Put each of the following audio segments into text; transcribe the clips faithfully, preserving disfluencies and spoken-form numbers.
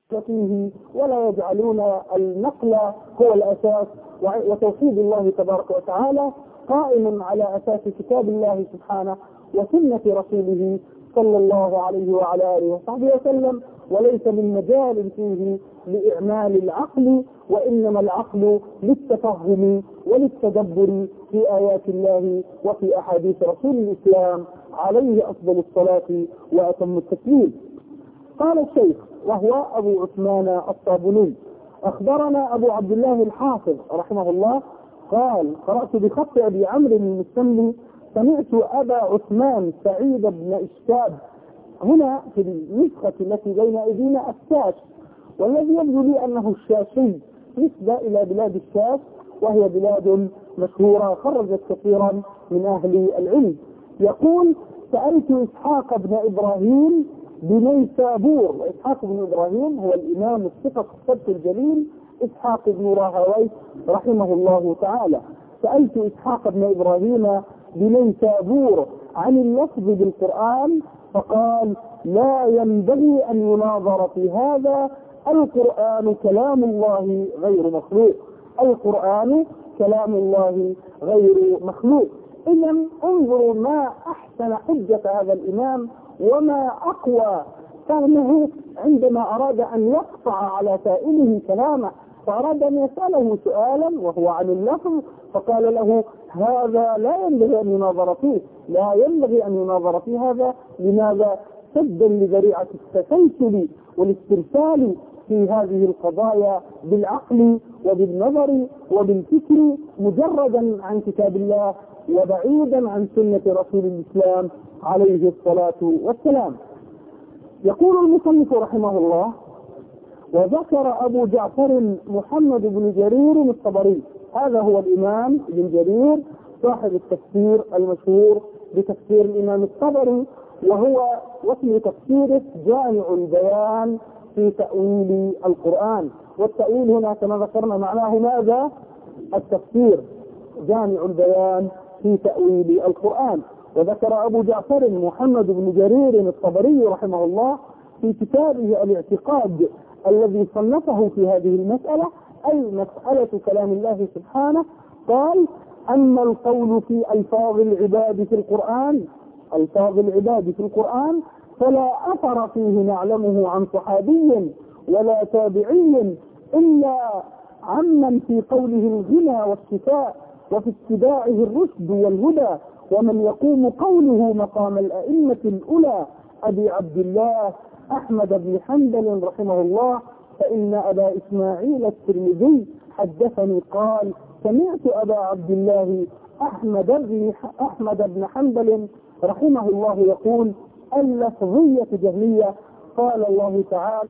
فيه ولا يجعلون النقل هو الأساس، وتوحيد الله تبارك وتعالى قائم على أساس كتاب الله سبحانه وسنة رسوله صلى الله عليه وعلى آله وصحبه وسلم، وليس من مجال فيه لإعمال العقل، وإنما العقل للتفهم وللتدبر في آيات الله وفي أحاديث رسول الإسلام عليه أفضل الصلاة وأتم التسليم. قال الشيخ وهو أبو عثمان الصابوني: أخبرنا أبو عبد الله الحافظ رحمه الله قال: قرأت بخط أبي عمرو المستملي سمعت أبا عثمان سعيد بن إشتاب. هنا في النسخة التي بين أيدينا الشاش، والذي يبدو لي أنه الشاشي نسبة إلى بلاد الشاش، وهي بلاد مشهورة خرجت كثيرا من أهل العلم. يقول: سألت إسحاق بن إبراهيم بنيسابور، وإسحاق بن إبراهيم هو الإمام الثقة السبت الجليل إسحاق بن راهويه رحمه الله تعالى. سألت إسحاق بن إبراهيم بنيسابور عن اللفظ بالقرآن فقال: لا ينبغي أن يناظر في هذا، القرآن كلام الله غير مخلوق، القرآن كلام الله غير مخلوق. إذا انظروا ما أحسن حجة هذا الإمام وما أقوى فهمه عندما أراد أن يقطع على سائله كلامه، فأراد أن يسأله سؤالا وهو عن اللفظ، فقال له: هذا لا ينبغي أن يناظر فيه، لا ينبغي أن يناظر في هذا. لماذا؟ سدا لذريعة التسلسل والاسترسال في هذه القضايا بالعقل وبالنظر وبالفكر، مجردا عن كتاب الله وبعيدا عن سنة رسول الإسلام عليه الصلاة والسلام. يقول المصنف رحمه الله: وذكر أبو جعفر محمد بن جرير الطبري، هذا هو الإمام ابن جرير صاحب التفسير المشهور بتفسير الإمام الطبري، وهو واسم تفسيره جامع البيان في تأويل القرآن. والتأويل هنا كما ذكرنا معناه ماذا؟ التفسير، جامع البيان في تأويل القرآن. وذكر أبو جعفر محمد بن جرير الطبري رحمه الله في كتابه الاعتقاد الذي صنفه في هذه المسألة، أي مسألة كلام الله سبحانه، قال: أما القول في ألفاظ العباد في القرآن ألفاظ العباد في القرآن فلا أثر فيه نعلمه عن صحابي ولا تابعي إلا عمن في قوله الغنى والشفاء وفي اتباعه الرشد والهدى، ومن يقوم قوله مقام الأئمة الأولى أبي عبد الله أحمد بن حنبل رحمه الله، فإن أبا إسماعيل الترمذي حدثني قال: سمعت أبا عبد الله أحمد بن أحمد بن حنبل رحمه الله يقول: اللفظية جهلية. قال الله تعالى: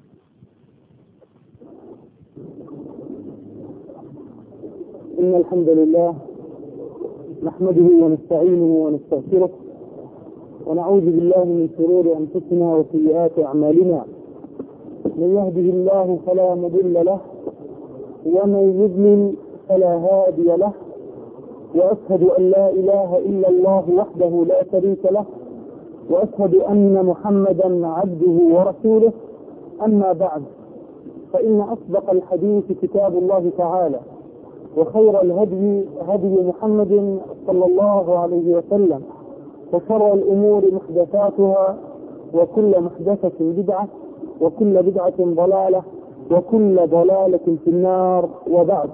إن الحمد لله نحمده ونستعينه ونستغفره ونعوذ بالله من شرور أنفسنا وسيئات أعمالنا، من يهده الله فلا مضل له ومن يضلل فلا هادي له، وأشهد أن لا إله إلا الله وحده لا شريك له، وأشهد أن محمدا عبده ورسوله. أما بعد، فإن أصدق الحديث كتاب الله تعالى، وخير الهدي هدي محمد صلى الله عليه وسلم، وشر الأمور محدثاتها، وكل محدثة بدعة، وكل بدعة ضلالة، وكل ضلالة في النار. وبعد،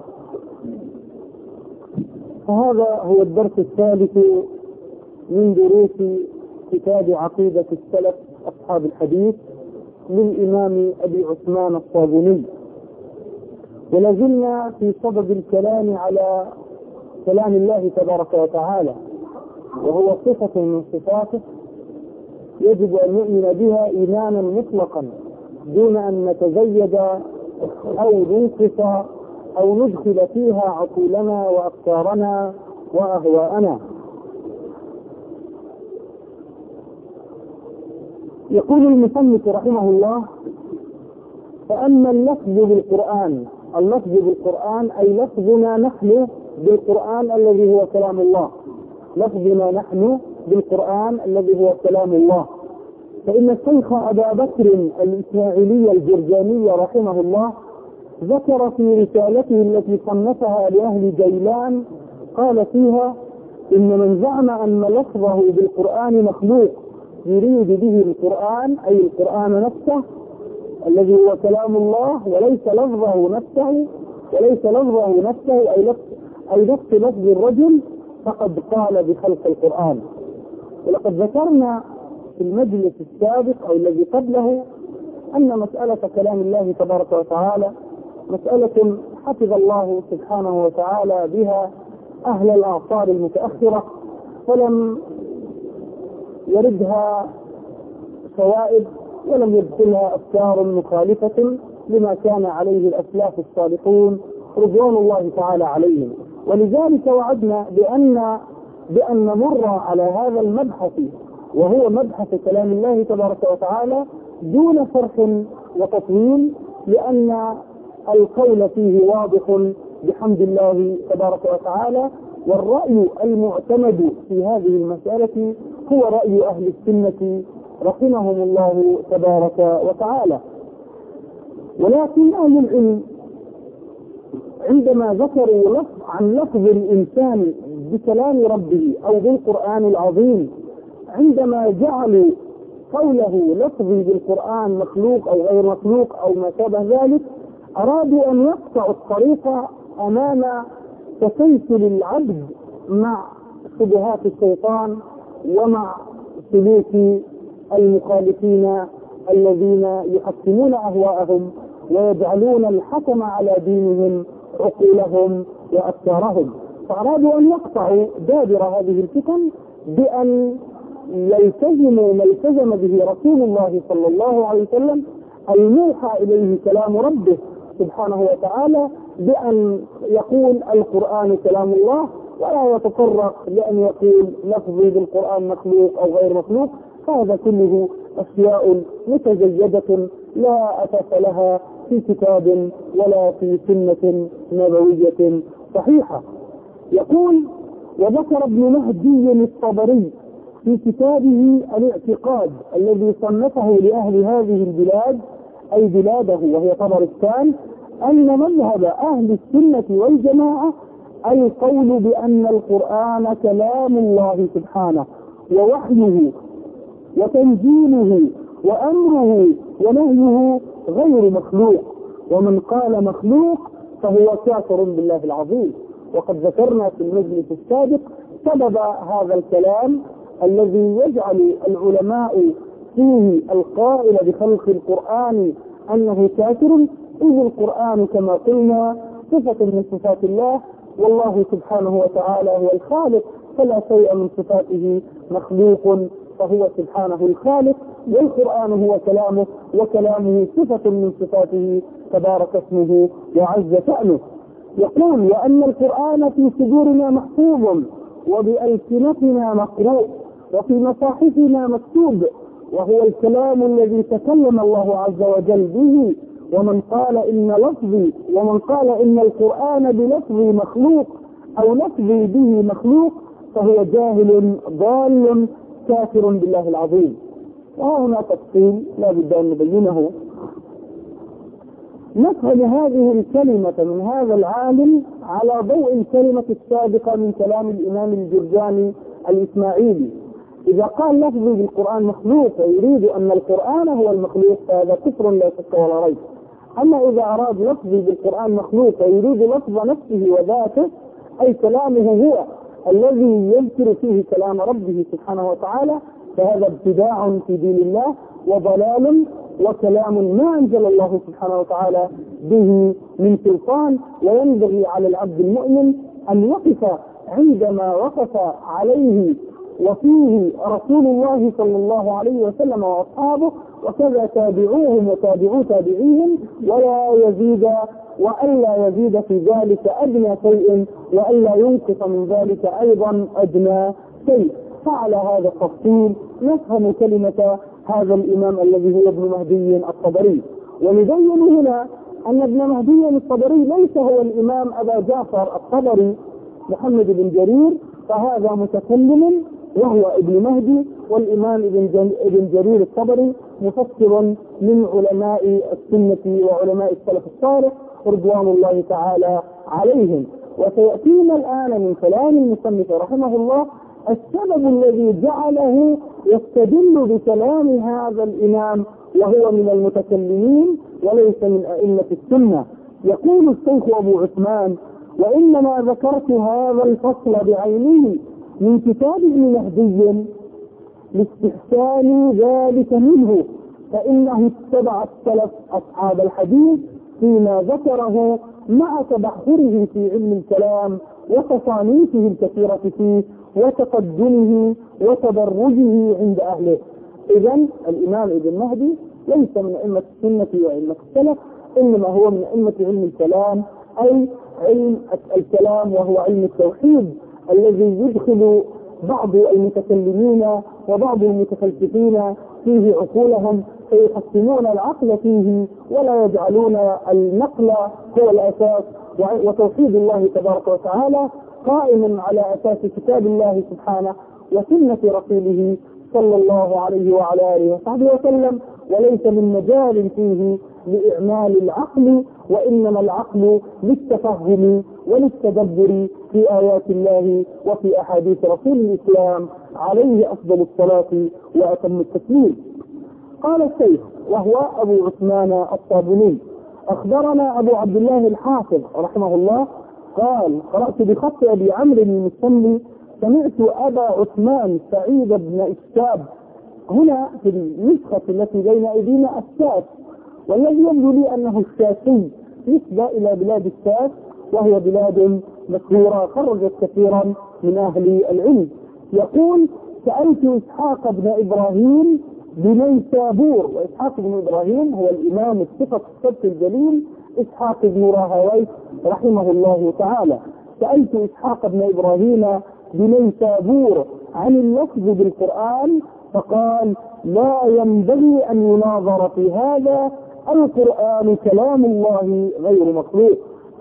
فهذا هو الدرس الثالث من دروس كتاب عقيدة السلف أصحاب الحديث للإمام أبي عثمان الصابوني، ولازلنا في صدد الكلام على كلام الله تبارك وتعالى، وهو صفة من صفاته يجب أن نؤمن بها إيمانا مطلقا دون أن نتزيد أو ننقص أو ندخل فيها عقولنا وأفكارنا وأهواءنا. يقول المصنف رحمه الله: فأما اللفظ بالقرآن اللفظ بالقرآن أي لفظنا نحن بالقرآن الذي هو كلام الله لفظنا نحن بالقرآن الذي هو كلام الله فإن الشيخ أبا بكر الإسماعيلي الجرجاني رحمه الله ذكر في رسالته التي صنفها لأهل جيلان قال فيها: إن من زعم أن لفظه بالقرآن مخلوق يريد به القرآن أي القرآن نفسه الذي هو كلام الله، وليس لفظه نفسه وليس لفظه نفسه أي لفظ أي نفس لفظ الرجل، فقد قال بخلق القرآن. ولقد ذكرنا في المجلس السابق أو الذي قبله أن مسألة كلام الله تبارك وتعالى مسألة حفظ الله سبحانه وتعالى بها أهل الأعصار المتأخرة، فلم يردها فوائد ولم يدخلها أفكار مخالفة لما كان عليه الأسلاف الصالحون رضوان الله تعالى عليهم. ولذلك وعدنا بأن بأن نمر على هذا المبحث وهو مبحث كلام الله تبارك وتعالى دون شرح وتطويل، لأن القول فيه واضح بحمد الله تبارك وتعالى، والرأي المعتمد في هذه المسألة هو رأي أهل السنة رحمهم الله تبارك وتعالى. ولكن أهل العلم عندما ذكروا لفظ عن لفظ الإنسان بكلام ربه أو بالقرآن العظيم، عندما جعلوا قوله لفظي بالقرآن مخلوق أو غير مخلوق أو ما شابه ذلك، أرادوا أن يقطعوا الطريق أمام تسلسل العبد مع شبهات الشيطان ومع سلوك المخالفين الذين يحكمون أهواءهم ويجعلون الحكم على دينهم عقولهم وأفكارهم. فأرادوا أن يقطعوا دابر هذه الفتن بأن يلتزموا ما التزم به رسول الله صلى الله عليه وسلم الموحى إليه كلام ربه سبحانه وتعالى، بأن يقول القرآن كلام الله ولا يتطرق لأن يقول لفظي بالقرآن مخلوق أو غير مخلوق. هذا كله أشياء متزيدة لا أساس لها في كتاب ولا في سنة نبوية صحيحة. يقول: وذكر ابن مهدي الطبري في كتابه الاعتقاد الذي صنفه لأهل هذه البلاد أي بلاده وهي طبرستان، أن مذهب أهل السنة والجماعة القول بأن القرآن كلام الله سبحانه ووحيه وتنزيله وأمره ونهيه غير مخلوق، ومن قال مخلوق فهو كافر بالله العظيم. وقد ذكرنا في المجلس السابق سبب هذا الكلام الذي يجعل العلماء فيه القائل بخلق القرآن أنه كافر، إذ القرآن كما قلنا صفة من صفات الله، والله سبحانه وتعالى هو الخالق، فلا شيء من صفاته مخلوق، فهو سبحانه الخالق، والقرآن هو كلامه وكلامه صفة من صفاته تبارك اسمه وعز شأنه. يقول: وأن القرآن في صدورنا محفوظ وبألسنتنا مقروء وفي مصاحفنا مكتوب، وهو الكلام الذي تكلم الله عز وجل به. ومن قال إن لفظي ومن قال إن القرآن بلفظي مخلوق أو لفظي به مخلوق فهو جاهل ضال كافر بالله العظيم. وهنا تفصيل لا بد أن نبينه. نفهم هذه الكلمة من هذا العالم على ضوء الكلمة السابقة من كلام الإمام الجرجاني الإسماعيلي. إذا قال لفظي بالقرآن مخلوق ويريد أن القرآن هو المخلوق فهذا كفر لا شك ولا ريب. أما إذا أراد لفظي بالقرآن مخلوق ويريد لفظ نفسه وذاته أي كلامه هو الذي يذكر فيه كلام ربه سبحانه وتعالى، فهذا ابتداع في دين الله وضلال وكلام ما أنزل الله سبحانه وتعالى به من سلطان. وينبغي على العبد المؤمن أن يقف عندما وقف عليه وفيه رسول الله صلى الله عليه وسلم وأصحابه، وكذا تابعوهم وتابعوا تابعيهم، ولا يزيد وألا يزيد في ذلك أدنى شيء وألا ينقص من ذلك أيضا أدنى شيء. فعلى هذا التفصيل نفهم كلمة هذا الإمام الذي هو ابن مهدي الطبري. ونبين هنا أن ابن مهدي الطبري ليس هو الإمام أبا جعفر الطبري محمد بن جرير، فهذا متكلم وهو ابن مهدي، والإمام ابن جرير الطبري مفسر من علماء السنة وعلماء السلف الصالح رضوان الله تعالى عليهم. وسيأتينا الآن من كلام المصنف رحمه الله السبب الذي جعله يستدل بكلام هذا الإمام وهو من المتكلمين وليس من أئمة السنة. يقول الشيخ أبو عثمان: وإنما ذكرت هذا الفصل بعينه من كتاب ابن مهدي لاستحسان ذلك منه، فإنه اتبع السلف أصحاب الحديث فيما ذكره مع تبحره في علم الكلام وتصانيفه الكثيرة فيه وتقدمه وتدرجه عند أهله. إذن الإمام ابن مهدي ليس من أئمة السنة وأئمة السلف، إنما هو من أئمة علم الكلام، أي علم الكلام وهو علم التوحيد الذي يدخل بعض المتكلمين وبعض المتفلسفين فيه عقولهم فيحسنون العقل فيه ولا يجعلون النقل هو الأساس. وتوحيد الله تبارك وتعالى قائم على أساس كتاب الله سبحانه وسنة رسوله صلى الله عليه وعلى آله وصحبه وسلم، وليس من مجال فيه لإعمال العقل، وإنما العقل للتفهم وللتدبر في آيات الله وفي أحاديث رسول الإسلام عليه أفضل الصلاة وأتم التسليم. قال الشيخ وهو أبو عثمان الصابوني: أخبرنا أبو عبد الله الحافظ رحمه الله قال: قرأت بخط أبي عمرو المسلي سمعت أبا عثمان سعيد بن إسكاب. هنا في النسخة التي بين أيدينا الشاس، والذي يبدو لي أنه الشاسي نسبة إلى بلاد الشاس، وهي بلاد مشهورة خرجت كثيرا من أهل العلم. يقول: سألت إسحاق بن إبراهيم بنيسابور، وإسحاق بن إبراهيم هو الإمام الثقة السبت الجليل إسحاق بن راهويه رحمه الله تعالى. سألت إسحاق بن إبراهيم بنيسابور عن اللفظ بالقرآن فقال: لا ينبغي أن يناظر في هذا، القرآن كلام الله غير مخلوق،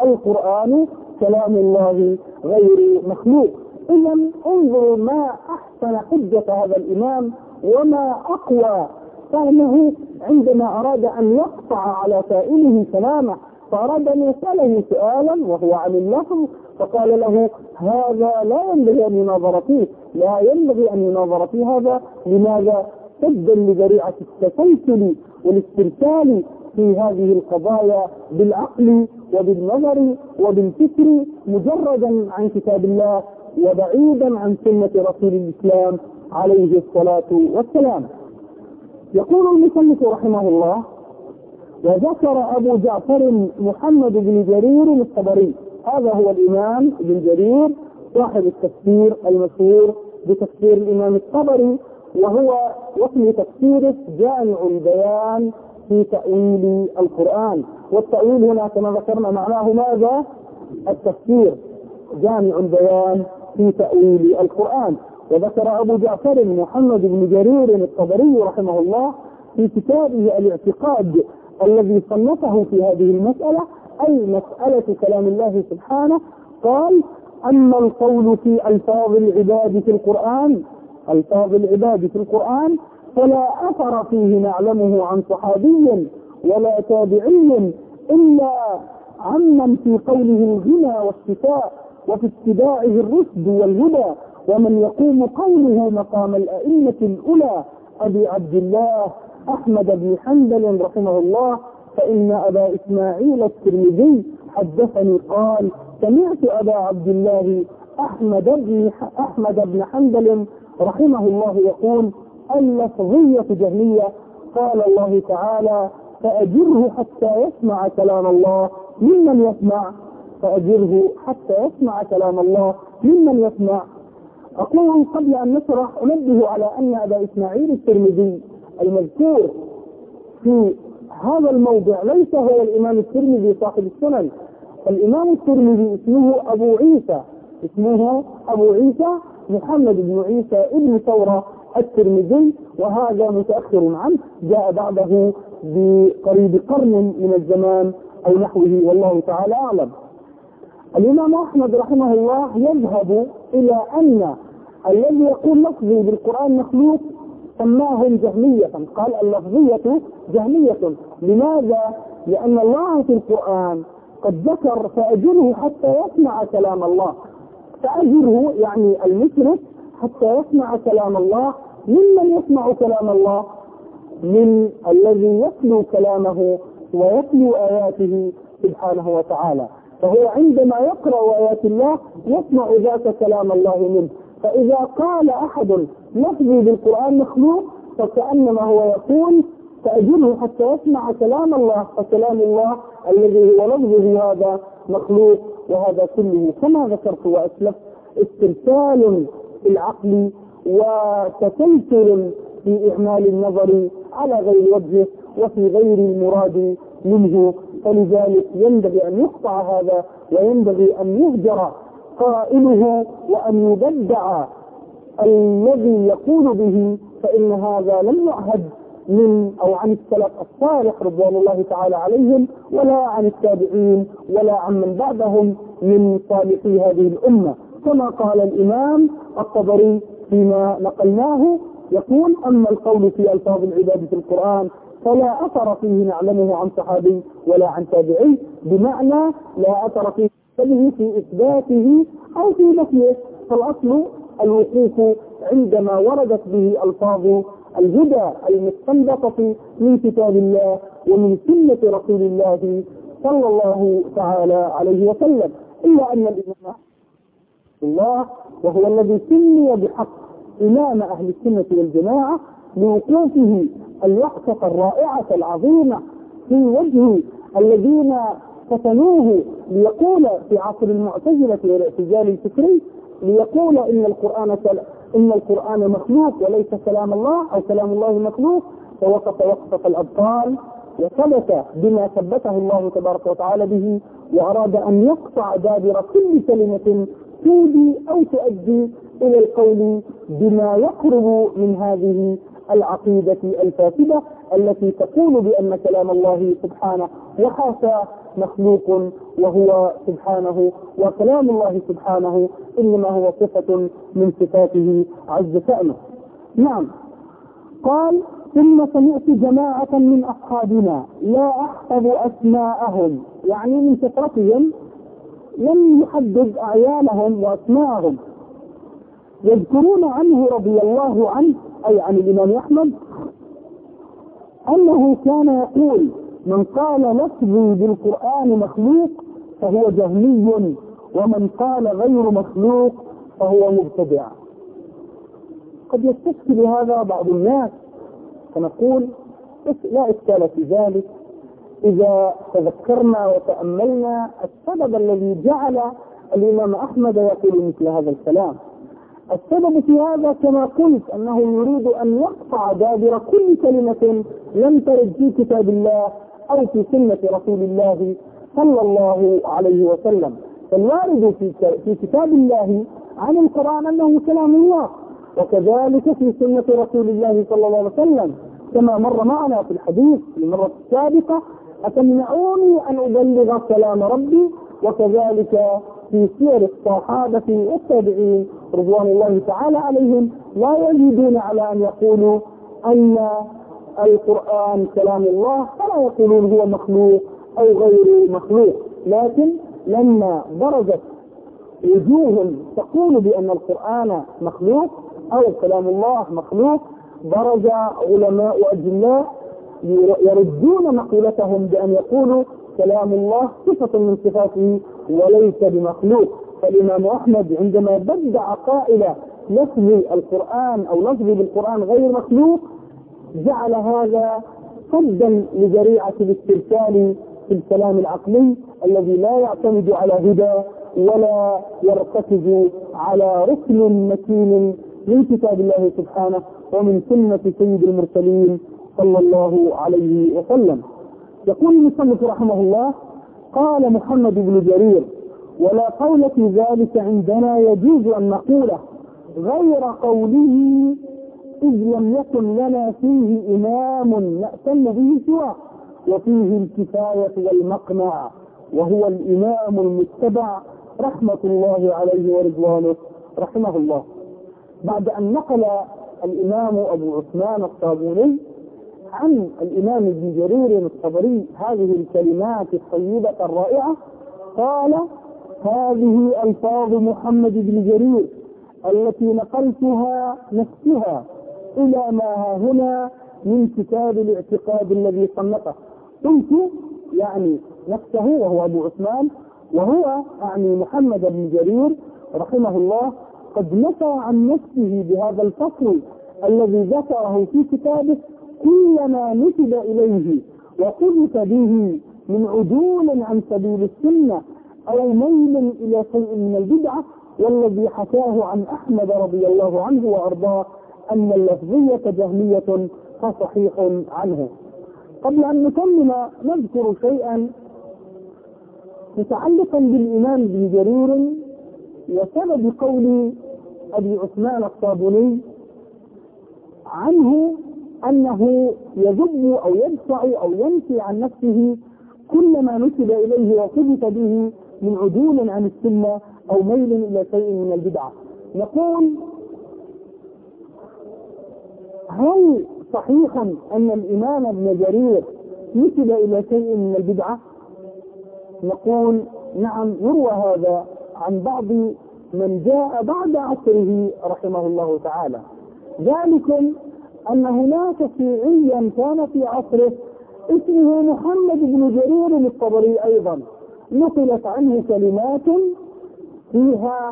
القرآن كلام الله غير مخلوق. إذا انظروا ما أحسن حجة هذا الإمام وما أقوى فهمه عندما أراد أن يقطع على سائله كلامه، فأراد أن يسأله سؤالا وهو عن اللفظ فقال له: هذا لا ينبغي أن يناظر فيه، لا ينبغي أن يناظر في هذا. لماذا؟ سدا لذريعة التسلسل والاسترسال في هذه القضايا بالعقل وبالنظر وبالفكر مجردا عن كتاب الله وبعيدا عن سنة رسول الإسلام عليه الصلاة والسلام. يقول المصنف رحمه الله: وذكر أبو جعفر محمد بن جرير الطبري، هذا هو الإمام ابن جرير صاحب التفسير المشهور بتفسير الإمام الطبري، وهو واسم تفسيره جامع البيان في تأويل القرآن. والتأويل هنا كما ذكرنا معناه ماذا؟ التفسير، جامع البيان في تأويل القرآن. وذكر أبو جعفر محمد بن جرير الطبري رحمه الله في كتابه الاعتقاد الذي صنفه في هذه المسألة، أي مسألة كلام الله سبحانه، قال: أما القول في ألفاظ العباد في القرآن ألفاظ العباد في القرآن فلا أثر فيه نعلمه عن صحابي ولا تابعي إلا عمن في قوله الغنى والشفاء وفي اتباعه الرشد والهدى، ومن يقوم قوله مقام الأئمة الأولى أبي عبد الله أحمد بن حنبل رحمه الله، فإن أبا إسماعيل الترمذي حدثني قال: سمعت أبا عبد الله أحمد بن أحمد بن حنبل رحمه الله يقول: اللفظية جهمية. قال الله تعالى: فأجره حتى يسمع كلام الله ممن يسمع فأجره حتى يسمع كلام الله ممن يسمع. أقول قبل أن نشرح أنبه على أن أبا إسماعيل الترمذي المذكور في هذا الموضع ليس هو الإمام الترمذي صاحب السنن. الإمام الترمذي اسمه أبو عيسى اسمه أبو عيسى محمد بن عيسى ابن ثورة الترمذي، وهذا متأخر عنه، جاء بعده بقريب قرن من الزمان أو نحوه، والله تعالى أعلم. الإمام أحمد رحمه الله يذهب إلى أن الذي يقول لفظي بالقرآن مخلوق سماهم جهمية، قال اللفظية جهمية. لماذا؟ لأن الله في القرآن قد ذكر فأجره حتى يسمع كلام الله، فأجره يعني المشرك حتى يسمع كلام الله. ممن يسمع كلام الله؟ من الذي يتلو كلامه ويتلو آياته سبحانه وتعالى، فهو عندما يقرأ آيات الله يسمع ذاك كلام الله منه. فإذا قال أحد لفظي بالقرآن مخلوق فكأنما هو يقول فأجره حتى يسمع كلام الله، فكلام الله الذي هو لفظه هذا مخلوق. وهذا كله كما ذكرت وأسلفت استرسال في العقل وتسلسل في إعمال النظر على غير وجهه وفي غير المراد منه. فلذلك ينبغي أن يقطع هذا، وينبغي أن يهجر قائله وأن يبدع الذي يقول به، فإن هذا لم يعهد من أو عن السلف الصالح رضوان الله تعالى عليهم، ولا عن التابعين، ولا عن من بعدهم من صالحي هذه الأمة. كما قال الإمام الطبري فيما نقلناه يقول: أما القول في ألفاظ العباد في القرآن فلا أثر فيه نعلمه عن صحابي ولا عن تابعي، بمعنى لا أثر فيه في إثباته أو في نفيه. فالأصل الوقوف عندما وردت به ألفاظ الهدى المستنبطة من كتاب الله ومن سنة رسول الله صلى الله تعالى عليه وسلم. إلا أن الإمام الله وهو الذي سمي بحق إمام أهل السنة والجماعة لوقوفه الوقفة الرائعة العظيمة في وجه الذين فتنوه ليقول في عصر المعتزلة والاعتزال الفكري، ليقول إن القرآن إن القرآن مخلوق وليس كلام الله أو كلام الله مخلوق. فوقف وقفة الأبطال وثبت بما ثبته الله تبارك وتعالى به، وأراد أن يقطع دابر كل كلمة تودي أو تؤدي إلى القول بما يقرب من هذه العقيدة الفاسدة التي تقول بأن كلام الله سبحانه وحاشا مخلوق، وهو سبحانه وكلام الله سبحانه إنما هو صفة من صفاته عز شأنه. نعم. قال: ثم سمعت جماعة من أصحابنا لا أحفظ أسماءهم، يعني من كثرتهم لم يحدد أعيانهم وأسماءهم، يذكرون عنه رضي الله عنه أي عن الإمام أحمد أنه كان يقول: من قال لفظي بالقرآن مخلوق فهو جهمي، ومن قال غير مخلوق فهو مبتدع. قد يستشكل هذا بعض الناس، فنقول لا إشكال في ذلك إذا تذكرنا وتأملنا السبب الذي جعل الإمام أحمد يقول مثل هذا الكلام. السبب في هذا كما قلت أنه يريد أن يقطع دابر كل كلمة لم ترد في كتاب الله أو في سنة رسول الله صلى الله عليه وسلم. فالوارد في كتاب الله عن القرآن أنه كلام الله، وكذلك في سنة رسول الله صلى الله عليه وسلم، كما مر معنا في الحديث في المرة السابقة: أتمنعوني أن أبلغ كلام ربي؟ وكذلك في سير الصحابة والتابعين رضوان الله تعالى عليهم لا يزيدون على أن يقولوا أن القرآن كلام الله، فلا يقولون هو مخلوق أو غير مخلوق. لكن لما برزت وجوه تقول بأن القرآن مخلوق أو كلام الله مخلوق، برز علماء أجلاء يردون مقولتهم بأن يقولوا كلام الله صفة من صفاته وليس بمخلوق. فالإمام أحمد عندما بدع قائل لفظ القرآن أو لفظ بالقرآن غير مخلوق جعل هذا صدا لذريعة الاسترسال في الكلام العقلي الذي لا يعتمد على هدى ولا يرتكز على ركن متين من كتاب الله سبحانه ومن سنة سيد المرسلين صلى الله عليه وسلم. يقول المصنف رحمه الله: قال محمد بن جرير: ولا قول في ذلك عندنا يجوز أن نقوله غير قوله، إذ لم يكن لنا فيه إمام نأتم به سواه، وفيه الكفاية والمقنع، وهو الإمام المتبع رحمة الله عليه ورضوانه رحمه الله. بعد أن نقل الإمام أبو عثمان الصابوني عن الإمام ابن جرير الطبري هذه الكلمات الطيبة الرائعة، قال: هذه ألفاظ محمد بن جرير التي نقلتها نفسها إلى ما ها هنا من كتاب الاعتقاد الذي صنفه. قلت يعني نفسه وهو أبو عثمان، وهو يعني محمد بن جرير رحمه الله قد نفى عن نفسه بهذا الفصل الذي ذكره في كتابه كل ما نسب إليه وقذف به من عدول عن سبيل السنة أو ميل إلى شيء من البدعة، والذي حكاه عن أحمد رضي الله عنه وأرضاه أن اللفظية جهمية فصحيح عنه. قبل أن نكمل نذكر شيئا متعلقا بالإمام ابن جرير وسبب قول أبي عثمان الصابوني عنه أنه يذب أو يدفع أو ينفي عن نفسه كل ما نسب إليه وقذف به من عدول عن السنة أو ميل إلى شيء من البدعة. نقول: هل صحيح أن الإمام ابن جرير نسب إلى شيء من البدعة؟ نقول: نعم، يروى هذا عن بعض من جاء بعد عصره رحمه الله تعالى. ذلكم أن هناك شيعيا كان في عصره اسمه محمد بن جرير الطبري أيضا، نقلت عنه كلمات فيها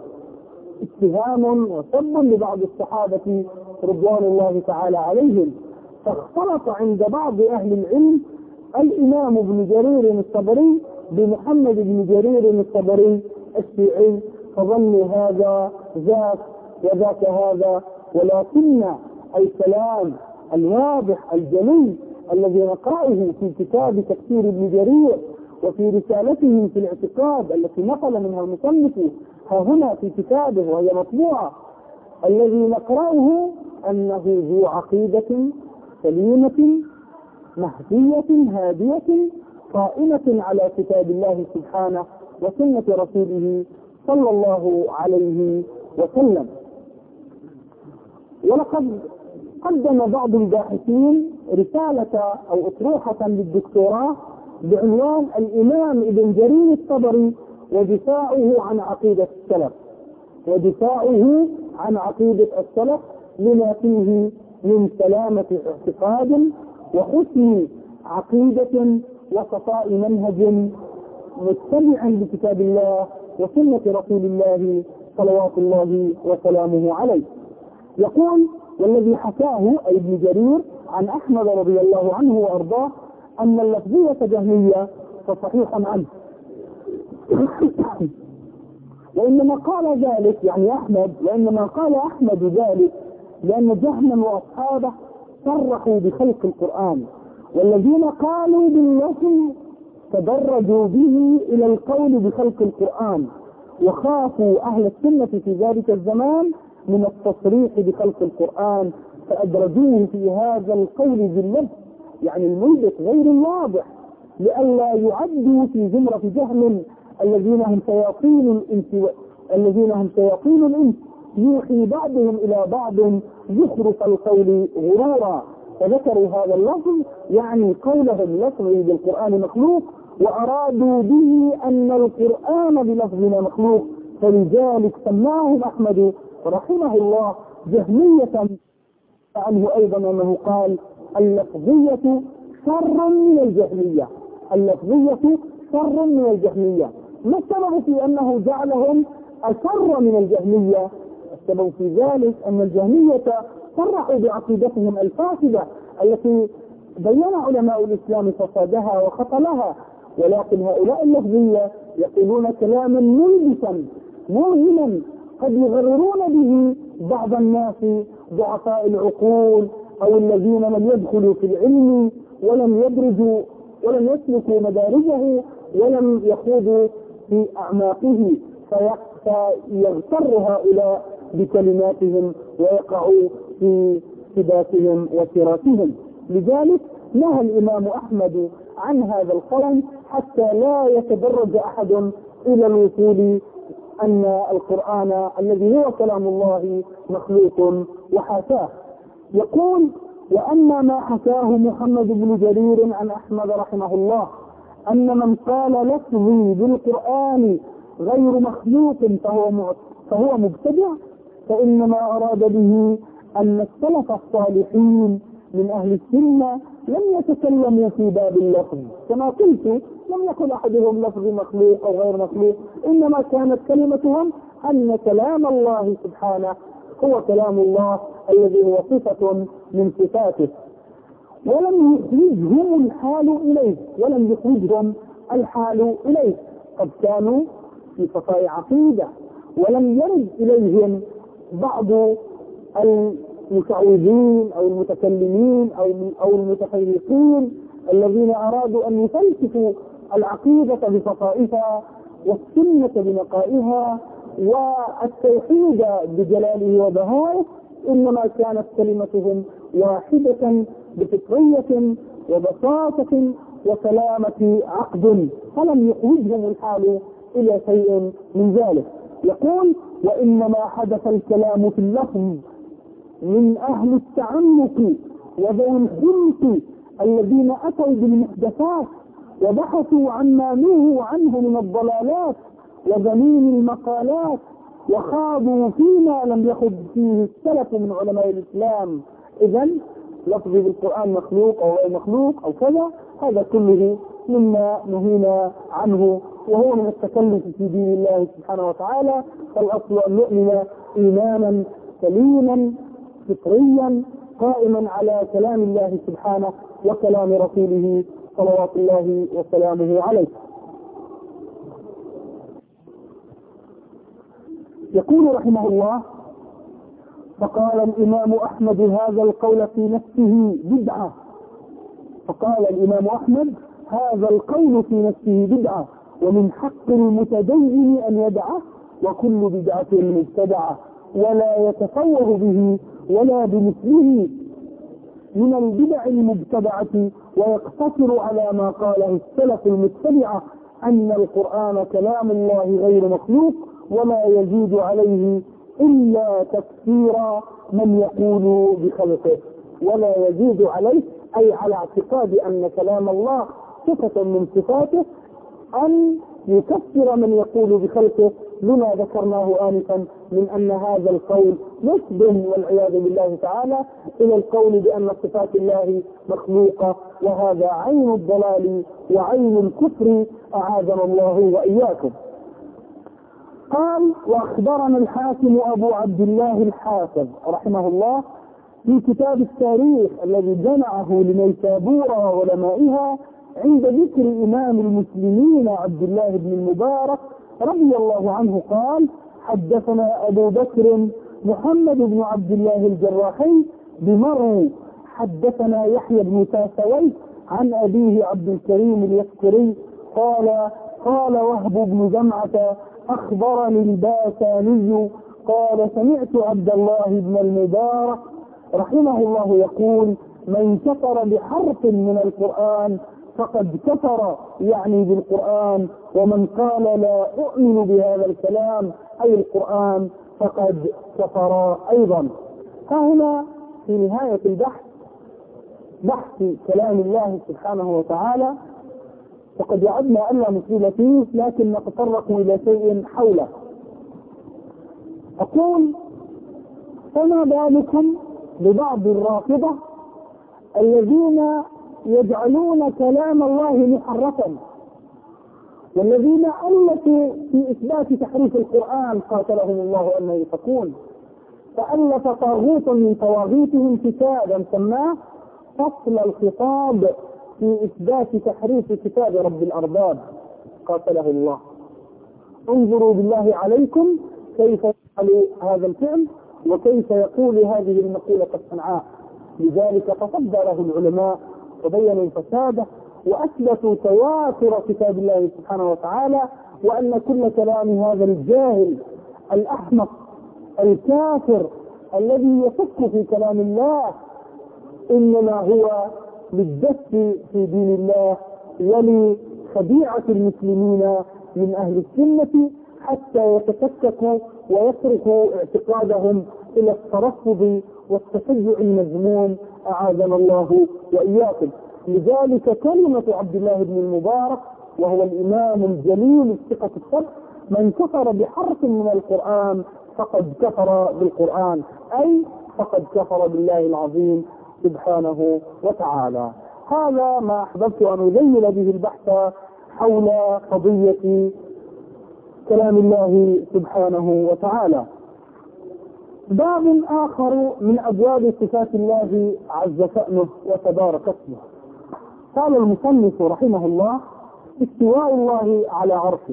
اتهام وسب لبعض الصحابة رضوان الله تعالى عليهم، فاختلط عند بعض أهل العلم الإمام ابن جرير الطبري بمحمد بن جرير الطبري الشيعي، فظنوا هذا ذاك وذاك هذا، ولكن الكلام الواضح الجلي الذي نقرأه في كتاب تفسير ابن جرير وفي رسالته في الاعتقاد التي نقل منها المصنف ها هنا في كتابه وهي مطبوعة، الذي نقرأه أنه ذو عقيدة سليمة مهدية هادية قائمة على كتاب الله سبحانه وسنة رسوله صلى الله عليه وسلم. ولقد قدم بعض الباحثين رسالة أو أطروحة للدكتوراه بعنوان الإمام ابن جرير الطبري ودفاعه عن عقيدة السلف، ودفاعه عن عقيدة السلف لما فيه من سلامة اعتقاد وحسن عقيدة وصفاء منهج متبعا لكتاب الله وسنة رسول الله صلوات الله وسلامه عليه. يقول: والذي حكاه أي ابن جرير عن أحمد رضي الله عنه وأرضاه أن اللفظية جهمية فصحيح عنه. وإنما قال ذلك يعني أحمد، وإنما قال أحمد ذلك لأن جهما وأصحابه صرحوا بخلق القرآن، والذين قالوا باللفظ تدرجوا به إلى القول بخلق القرآن، وخافوا أهل السنة في ذلك الزمان من التصريح بخلق القرآن فأدرجوه في هذا القول باللفظ يعني الملبس غير الواضح، لئلا يعدوا في زمرة جهل الذين هم شياطين الإنس الذين هم شياطين الإنس يوحي بعضهم إلى بعض زخرف القول غرورا. فذكروا هذا اللفظ يعني قولهم لفظي بالقرآن مخلوق، وأرادوا به أن القرآن بلفظنا مخلوق، فلذلك سماهم أحمد رحمه الله جهمية. عنه أيضا أنه قال: اللفظية شر من الجهمية، اللفظية شر من الجهمية. ما السبب في أنه جعلهم أشر من الجهمية؟ السبب في ذلك أن الجهمية صرحوا بعقيدتهم الفاسدة التي بين علماء الإسلام فسادها وخطلها، ولكن هؤلاء اللفظية يقولون كلاما ملبسا موهما قد يغررون به بعض الناس ضعفاء العقول أو الذين لم يدخلوا في العلم ولم يدرجوا ولم يسلكوا مدارجه ولم يخوضوا في أعماقه، فيغتر هؤلاء بكلماتهم ويقعوا في سباتهم وسراتهم. لذلك نهى الإمام أحمد عن هذا القرن حتى لا يتدرج أحد إلى الوصول أن القرآن الذي هو كلام الله مخلوق وحاشاه. يقول: وأما ما حكاه محمد بن جرير عن أحمد رحمه الله أن من قال لفظي بالقرآن غير مخلوق فهو فهو مبتدع، فإنما أراد به أن السلف الصالحين من أهل السنة لم يتكلموا في باب اللفظ، كما قلت لم يقل أحدهم لفظ مخلوق أو غير مخلوق، إنما كانت كلمتهم أن كلام الله سبحانه هو كلام الله الذي هو صفة من صفاته، ولم يخرجهم الحال إليه ولم يخرجهم الحال إليه قد كانوا في صفاء عقيدة، ولم يرد إليهم بعض المشعوذين أو المتكلمين أو أو المتفرقين الذين أرادوا أن يفلسفوا العقيدة بصفائها والسنة بنقائها والتوحيد بجلاله وبهائه، إنما كانت كلمتهم واحدة بفطرية وبساطة وسلامة عقد، فلم يخرجهم الحال إلى شيء من ذلك. يقول: وإنما حدث الكلام في اللفظ من أهل التعمق وذوي الخلق الذين أتوا بالمحدثات وبحثوا عما نهوا عنه من الضلالات وذميم المقالات وخاضوا فيما لم يخض فيه السلف من علماء الإسلام. إذن لفظ بالقرآن مخلوق أو غير مخلوق أو كذا، هذا كله مما نهينا عنه، وهو من التكلف في دين الله سبحانه وتعالى. فالأصل أن نؤمن إيمانا سليما فطريا قائما على كلام الله سبحانه وكلام رسوله صلوات الله وسلامه عليه. يقول رحمه الله: فقال الإمام أحمد هذا القول في نفسه بدعة. فقال الإمام أحمد هذا القول في نفسه بدعة، ومن حق المتدين أن يدعه، وكل بدعة مبتدعة، ولا يتصور به ولا بمثله من البدع المبتدعة، ويقتصر على ما قاله السلف المتبعة أن القرآن كلام الله غير مخلوق، ولا يزيد عليه إلا تكفير من يقول بخلقه. ولا يزيد عليه أي على اعتقاد أن كلام الله صفة من صفاته، أن يكفر من يقول بخلقه، لما ذكرناه آنفا من أن هذا القول نسب والعياذ بالله تعالى إلى القول بأن صفات الله مخلوقة، وهذا عين الضلال وعين الكفر، أعاذنا الله وإياكم. قال: وأخبرنا الحاكم أبو عبد الله الحافظ رحمه الله في كتاب التاريخ الذي جمعه لنيسابور وعلمائها عند ذكر إمام المسلمين عبد الله بن المبارك رضي الله عنه قال: حدثنا أبو بكر محمد بن عبد الله الجراحي بمرو، حدثنا يحيى بن تاسوي عن أبيه عبد الكريم اليسكري قال: قال وهب بن جمعة أخبرني الباساني قال: سمعت عبد الله بن المبارك رحمه الله يقول: من كفر بحرف من القرآن فقد كفر، يعني بالقرآن، ومن قال لا أؤمن بهذا الكلام أي القرآن فقد كفر أيضا. فهنا في نهاية البحث بحث كلام الله سبحانه وتعالى، وقد وعدنا ألا نطيل فيه لكن نتطرق إلى شيء حوله. أقول: فما بالكم ببعض الرافضة الذين يجعلون كلام الله محرفا، والذين ألفوا في إثبات تحريف القرآن قاتلهم الله أن يفكون، فألف طاغوت من طواغيتهم كتابا سماه فصل الخطاب في إثبات تحريف كتاب رب الأرباب قاتله الله. انظروا بالله عليكم كيف يفعل هذا الفعل وكيف يقول هذه المقولة الصنعاء. لذلك تصدى له العلماء وبينوا فساده وأثبتوا تواتر كتاب الله سبحانه وتعالى، وأن كل كلام هذا الجاهل الأحمق الكافر الذي يشك في كلام الله إنما هو للدس في دين الله ولخديعة المسلمين من أهل السنة، حتى يتفككوا ويتركوا اعتقادهم إلى الترفض والتشجع المذموم، أعاذنا الله وإياكم. لذلك كلمة عبد الله بن المبارك وهو الإمام الجليل الثقة السبع: من كفر بحرف من القرآن فقد كفر بالقرآن، أي فقد كفر بالله العظيم سبحانه وتعالى. هذا ما أحببت أن أذيل به البحث حول قضية كلام الله سبحانه وتعالى. باب آخر من أبواب صفات الله عز شأنه وتبارك اسمه. قال المصنف رحمه الله: استواء الله على عرشه.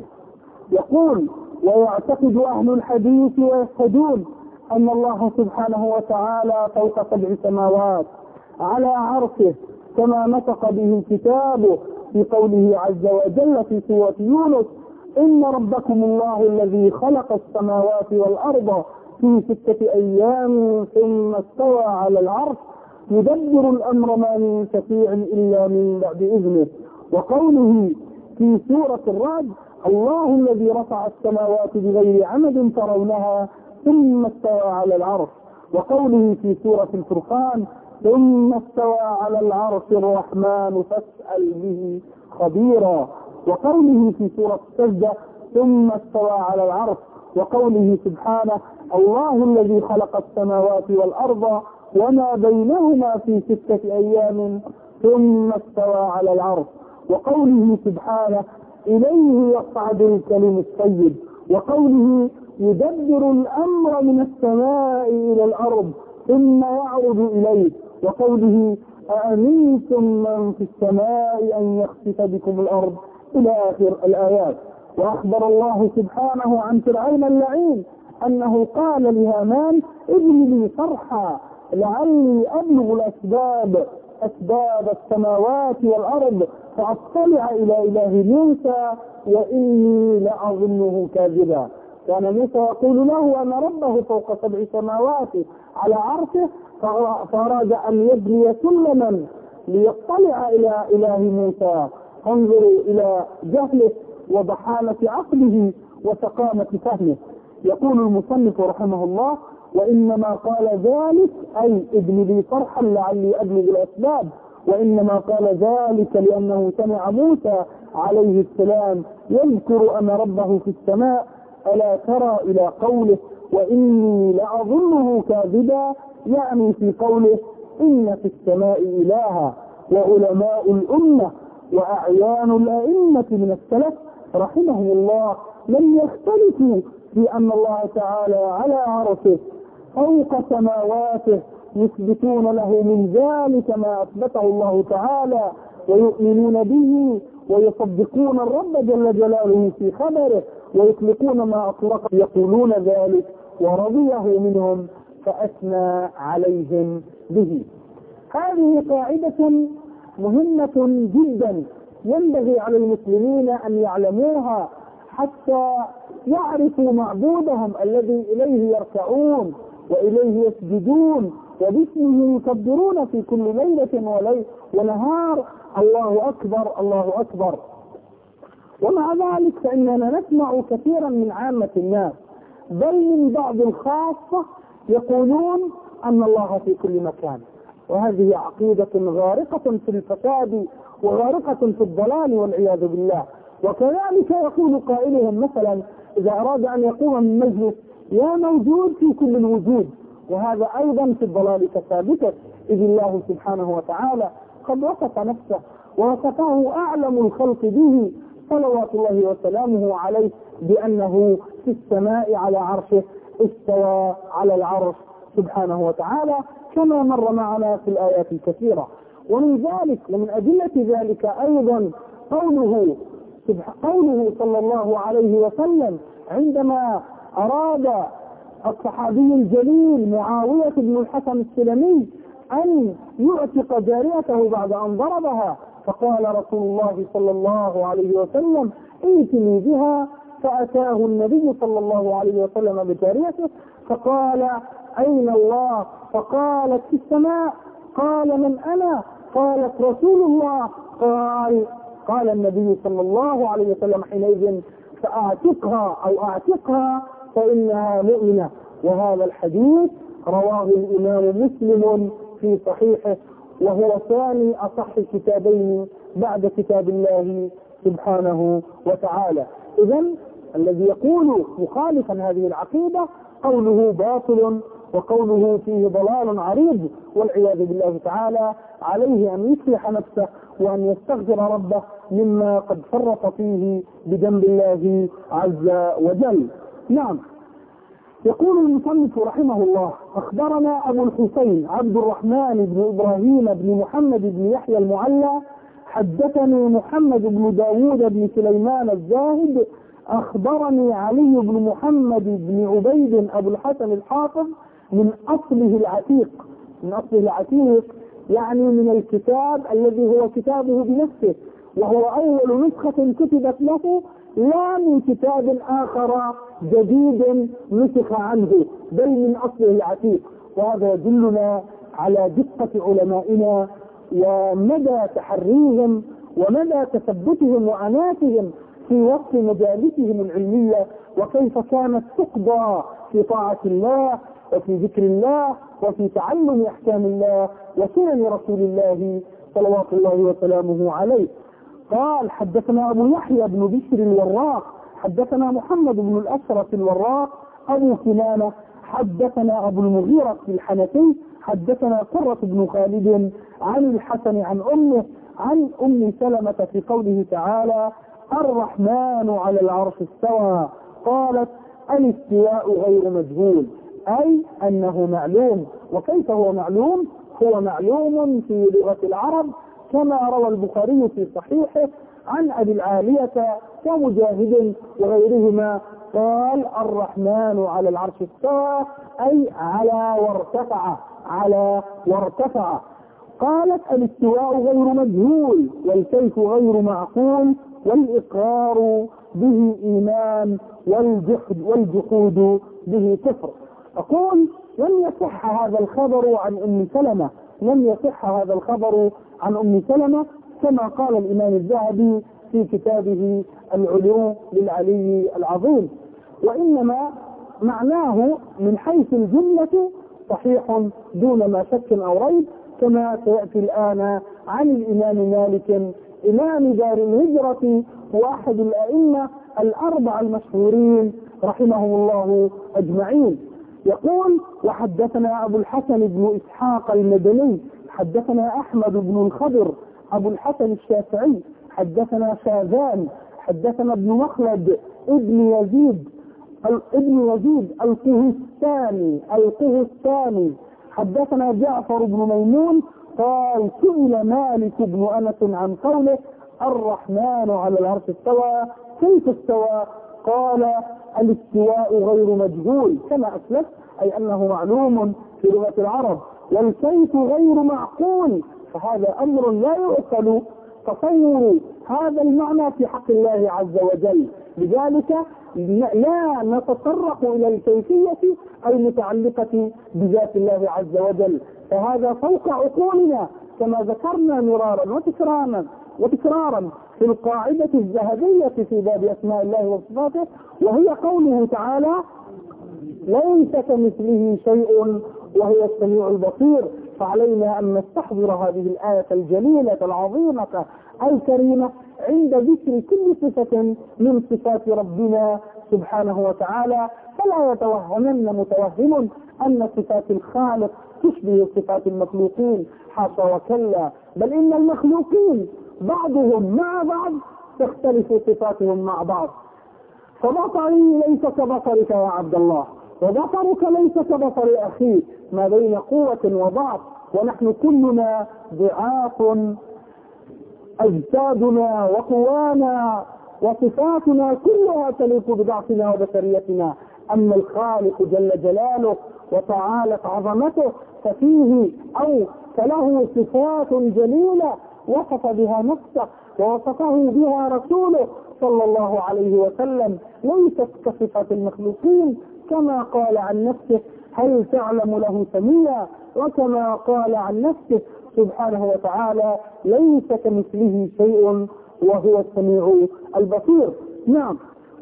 يقول: ويعتقد أهل الحديث ويشهدون أن الله سبحانه وتعالى فوق سبع سماوات على عرشه، كما نطق به كتابه في قوله عز وجل في سورة يونس: إن ربكم الله الذي خلق السماوات والأرض في ستة أيام ثم استوى على العرش يدبر الأمر ما من شفيع إلا من بعد إذنه. وقوله في سورة الرعد: الله الذي رفع السماوات بغير عمد ترونها ثم استوى على العرش. وقوله في سورة الفرقان: ثم استوى على العرش الرحمن فاسأل به خبيرا. وقوله في سورة السجدة: ثم استوى على العرش. وقوله سبحانه: الله الذي خلق السماوات والأرض وما بينهما في ستة أيام ثم استوى على العرش. وقوله سبحانه: إليه يصعد الكلم الطيب. وقوله: يدبر الأمر من السماء إلى الأرض ثم يعرض إليه. وقوله: أأمنتم من في السماء أن يخسف بكم الأرض، إلى آخر الآيات. وأخبر الله سبحانه عن فرعون اللعين أنه قال لهامان: ابن لي صرحا لعلي أبلغ الأسباب أسباب السماوات والأرض فأطلع إلى إله موسى وإني لأظنه كاذبا. كان موسى يقول له أن ربه فوق سبع سماوات على عرشه، فأراد أن يبني سلما ليطلع إلى إله موسى. انظروا إلى جهله وضحالة عقله وسقامة فهمه. يقول المصنف رحمه الله: وإنما قال ذلك أي ابن لي صرحا لعلي أبلغ الأسباب، وإنما قال ذلك لأنه سمع موسى عليه السلام يذكر أن ربه في السماء، ألا ترى إلى قوله: وإني لأظنه كاذبا، يعني في قوله: إن في السماء إلها. وعلماء الأمة وأعيان الأئمة من السلف رحمهم الله لم يختلفوا في أن الله تعالى على عرشه فوق سماواته، يثبتون له من ذلك ما أثبته الله تعالى ويؤمنون به ويصدقون الرب جل جلاله في خبره ويطلقون ما أطلق، يقولون ذلك ورضيه منهم فأثنى عليهم به. هذه قاعدة مهمة جدا ينبغي على المسلمين أن يعلموها حتى يعرفوا معبودهم الذي إليه يركعون وإليه يسجدون وباسمه يكبرون في كل ليلة وليل ونهار: الله أكبر الله أكبر. ومع ذلك فإننا نسمع كثيرا من عامة الناس بل من بعض الخاصة يقولون أن الله في كل مكان، وهذه عقيدة غارقة في الفساد وغارقة في الضلال والعياذ بالله. وكذلك يقول قائلهم مثلا إذا أراد أن يقوم من مجلس: يا موجود في كل الوجود، وهذا أيضا في الضلال كثابته، إذ الله سبحانه وتعالى قد وصف نفسه ووصفه أعلم الخلق به صلوات الله وسلامه عليه بأنه في السماء على عرشه استوى على العرش سبحانه وتعالى، كما مر معنا في الآيات الكثيرة. ومن ذلك ومن أدلة ذلك أيضا قوله قوله صلى الله عليه وسلم عندما أراد الصحابي الجليل معاوية بن الحسن السلمي أن يعتق جاريته بعد أن ضربها، فقال رسول الله صلى الله عليه وسلم: ائتني بها. فأتاه النبي صلى الله عليه وسلم بجاريته فقال: أين الله؟ فقالت: في السماء. قال: من أنا؟ قالت: رسول الله. قال قال النبي صلى الله عليه وسلم حينئذ: فأعتقها أو أعتقها فإنها مؤمنة. وهذا الحديث رواه الإمام مسلم في صحيحه، وهو ثاني أصح كتابين بعد كتاب الله سبحانه وتعالى. إذن الذي يقول مخالفا هذه العقيدة قوله باطل وقوله فيه ضلال عريض، والعياذ بالله تعالى. عليه أن يصلح نفسه وأن يستغفر ربه مما قد فرط فيه بجنب الله عز وجل. نعم. يقول المصنف رحمه الله: أخبرنا أبو الحسين عبد الرحمن بن إبراهيم بن محمد بن يحيى المعلى حدثني محمد بن داود بن سليمان الزاهد أخبرني علي بن محمد بن عبيد أبو الحسن الحافظ من أصله العتيق. من أصله العتيق يعني من الكتاب الذي هو كتابه بنفسه، وهو أول نسخة كتبت له، لا من كتاب آخر جديد نسخ عنه، بل من أصله العتيق. وهذا يدلنا على دقة علمائنا ومدى تحريهم ومدى تثبتهم وعناتهم في وقت مجالسهم العلمية، وكيف كانت تقضى في طاعة الله وفي ذكر الله وفي تعلم أحكام الله وسنن رسول الله صلوات الله وسلامه عليه. قال: حدثنا أبو يحيى بن بشر الوراق حدثنا محمد بن الأشرف الوراق أبو كنانة حدثنا أبو المغيرة الحنفي حدثنا قرة بن خالد عن الحسن عن أمه عن أم سلمة في قوله تعالى: الرحمن على العرش استوى. قالت: الاستواء غير مجهول، أي أنه معلوم. وكيف هو معلوم؟ هو معلوم في لغة العرب، كما روى البخاري في صحيحه عن أبي العالية ومجاهد وغيرهما قال: الرحمن على العرش استوى، أي على وارتفع، على وارتفع. قالت: الاستواء غير مجهول والكيف غير معقول والإقرار به إيمان والجحد والجحود به كفر. أقول: لم يصح هذا الخبر عن أم سلمة، لم يصح هذا الخبر عن أم سلمة كما قال الإمام الذهبي في كتابه العلو للعلي العظيم، وإنما معناه من حيث الجملة صحيح دون ما شك أو ريب، كما سيأتي الآن عن الإمام مالك إمام دار الهجرة وأحد الأئمة الأربعة المشهورين رحمهم الله أجمعين. يقول: وحدثنا أبو الحسن بن إسحاق المدني حدثنا أحمد بن الخضر أبو الحسن الشافعي حدثنا شاذان حدثنا ابن مخلد ابن يزيد ابن يزيد القهستاني القهستاني حدثنا جعفر بن ميمون قال: سئل مالك بن أنس عن قوله: الرحمن على العرش استوى، كيف استوى؟ قال: الاستواء غير مجهول، كما أسلف، أي أنه معلوم في لغة العرب، والكيف غير معقول، فهذا أمر لا يعقل تصور هذا المعنى في حق الله عز وجل. لذلك لا نتطرق إلى الكيفية المتعلقة بذات الله عز وجل، فهذا فوق عقولنا، كما ذكرنا مرارا وتكرارا وتكرارا في القاعدة الذهبية في باب أسماء الله وصفاته، وهي قوله تعالى: ليس كمثله شيء وهو السميع البصير. فعلينا أن نستحضر هذه الآية الجليلة العظيمة الكريمة عند ذكر كل صفة من صفات ربنا سبحانه وتعالى، فلا يتوهمن متوهم أن صفات الخالق تشبه صفات المخلوقين، حاشا وكلا، بل إن المخلوقين بعضهم مع بعض تختلف صفاتهم مع بعض. فبصري ليس كبصرك يا عبد الله، وبصرك ليس كبصر أخيك، ما بين قوة وضعف، ونحن كلنا ضعاف، أجسادنا وقوانا وصفاتنا كلها تليق بضعفنا وبشريتنا. أما الخالق جل جلاله وتعالت عظمته ففيه أو فله صفات جليلة وصف بها نفسه ووصفه بها رسوله صلى الله عليه وسلم، ليست كصفات المخلوقين، كما قال عن نفسه: هل تعلم له سميا؟ وكما قال عن نفسه سبحانه وتعالى: ليس كمثله شيء وهو السميع البصير. نعم.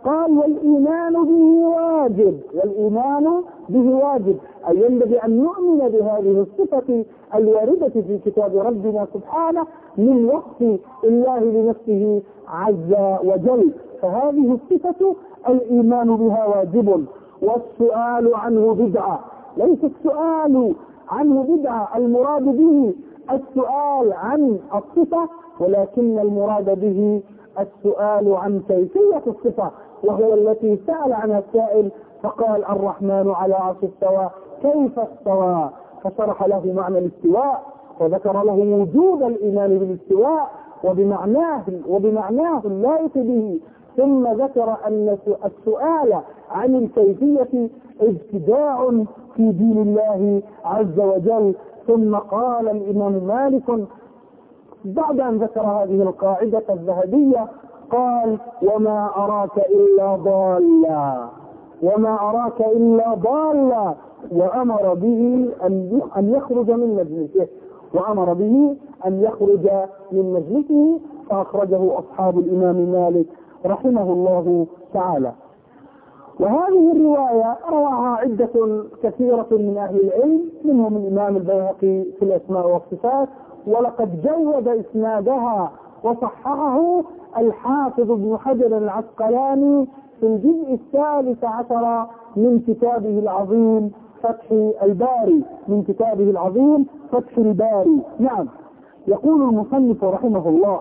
قال والإيمان به واجب، والإيمان به واجب، أي ينبغي أن نؤمن بهذه الصفة الواردة في كتاب ربنا سبحانه من وصف الله لنفسه عز وجل. فهذه الصفة الإيمان بها واجب، والسؤال عنه بدعة. ليس السؤال عنه بدعة المراد به السؤال عن الصفة، ولكن المراد به السؤال عن كيفية الصفة، وهو التي سأل عنها السائل فقال الرحمن على عرش استوى، كيف استوى؟ فشرح له معنى الاستواء وذكر له وجوب الإيمان بالاستواء وبمعناه وبمعناه اللائق به، ثم ذكر أن السؤال عن الكيفية ابتداع في دين الله عز وجل. ثم قال الإمام مالك بعد أن ذكر هذه القاعدة الذهبية قال وما أراك إلا ضالا، وما أراك إلا ضالا، وأمر به أن يخرج من مجلسه، وأمر به أن يخرج من مجلسه، فأخرجه أصحاب الإمام مالك رحمه الله تعالى. وهذه الرواية رواها عدة كثيرة من أهل العلم، منهم الإمام البيهقي في الأسماء والصفات، ولقد جود إسنادها وصححه الحافظ ابن حجر العسقلاني في الجزء الثالث عشر من كتابه العظيم فتح الباري، من كتابه العظيم فتح الباري. نعم، يقول المصنف رحمه الله: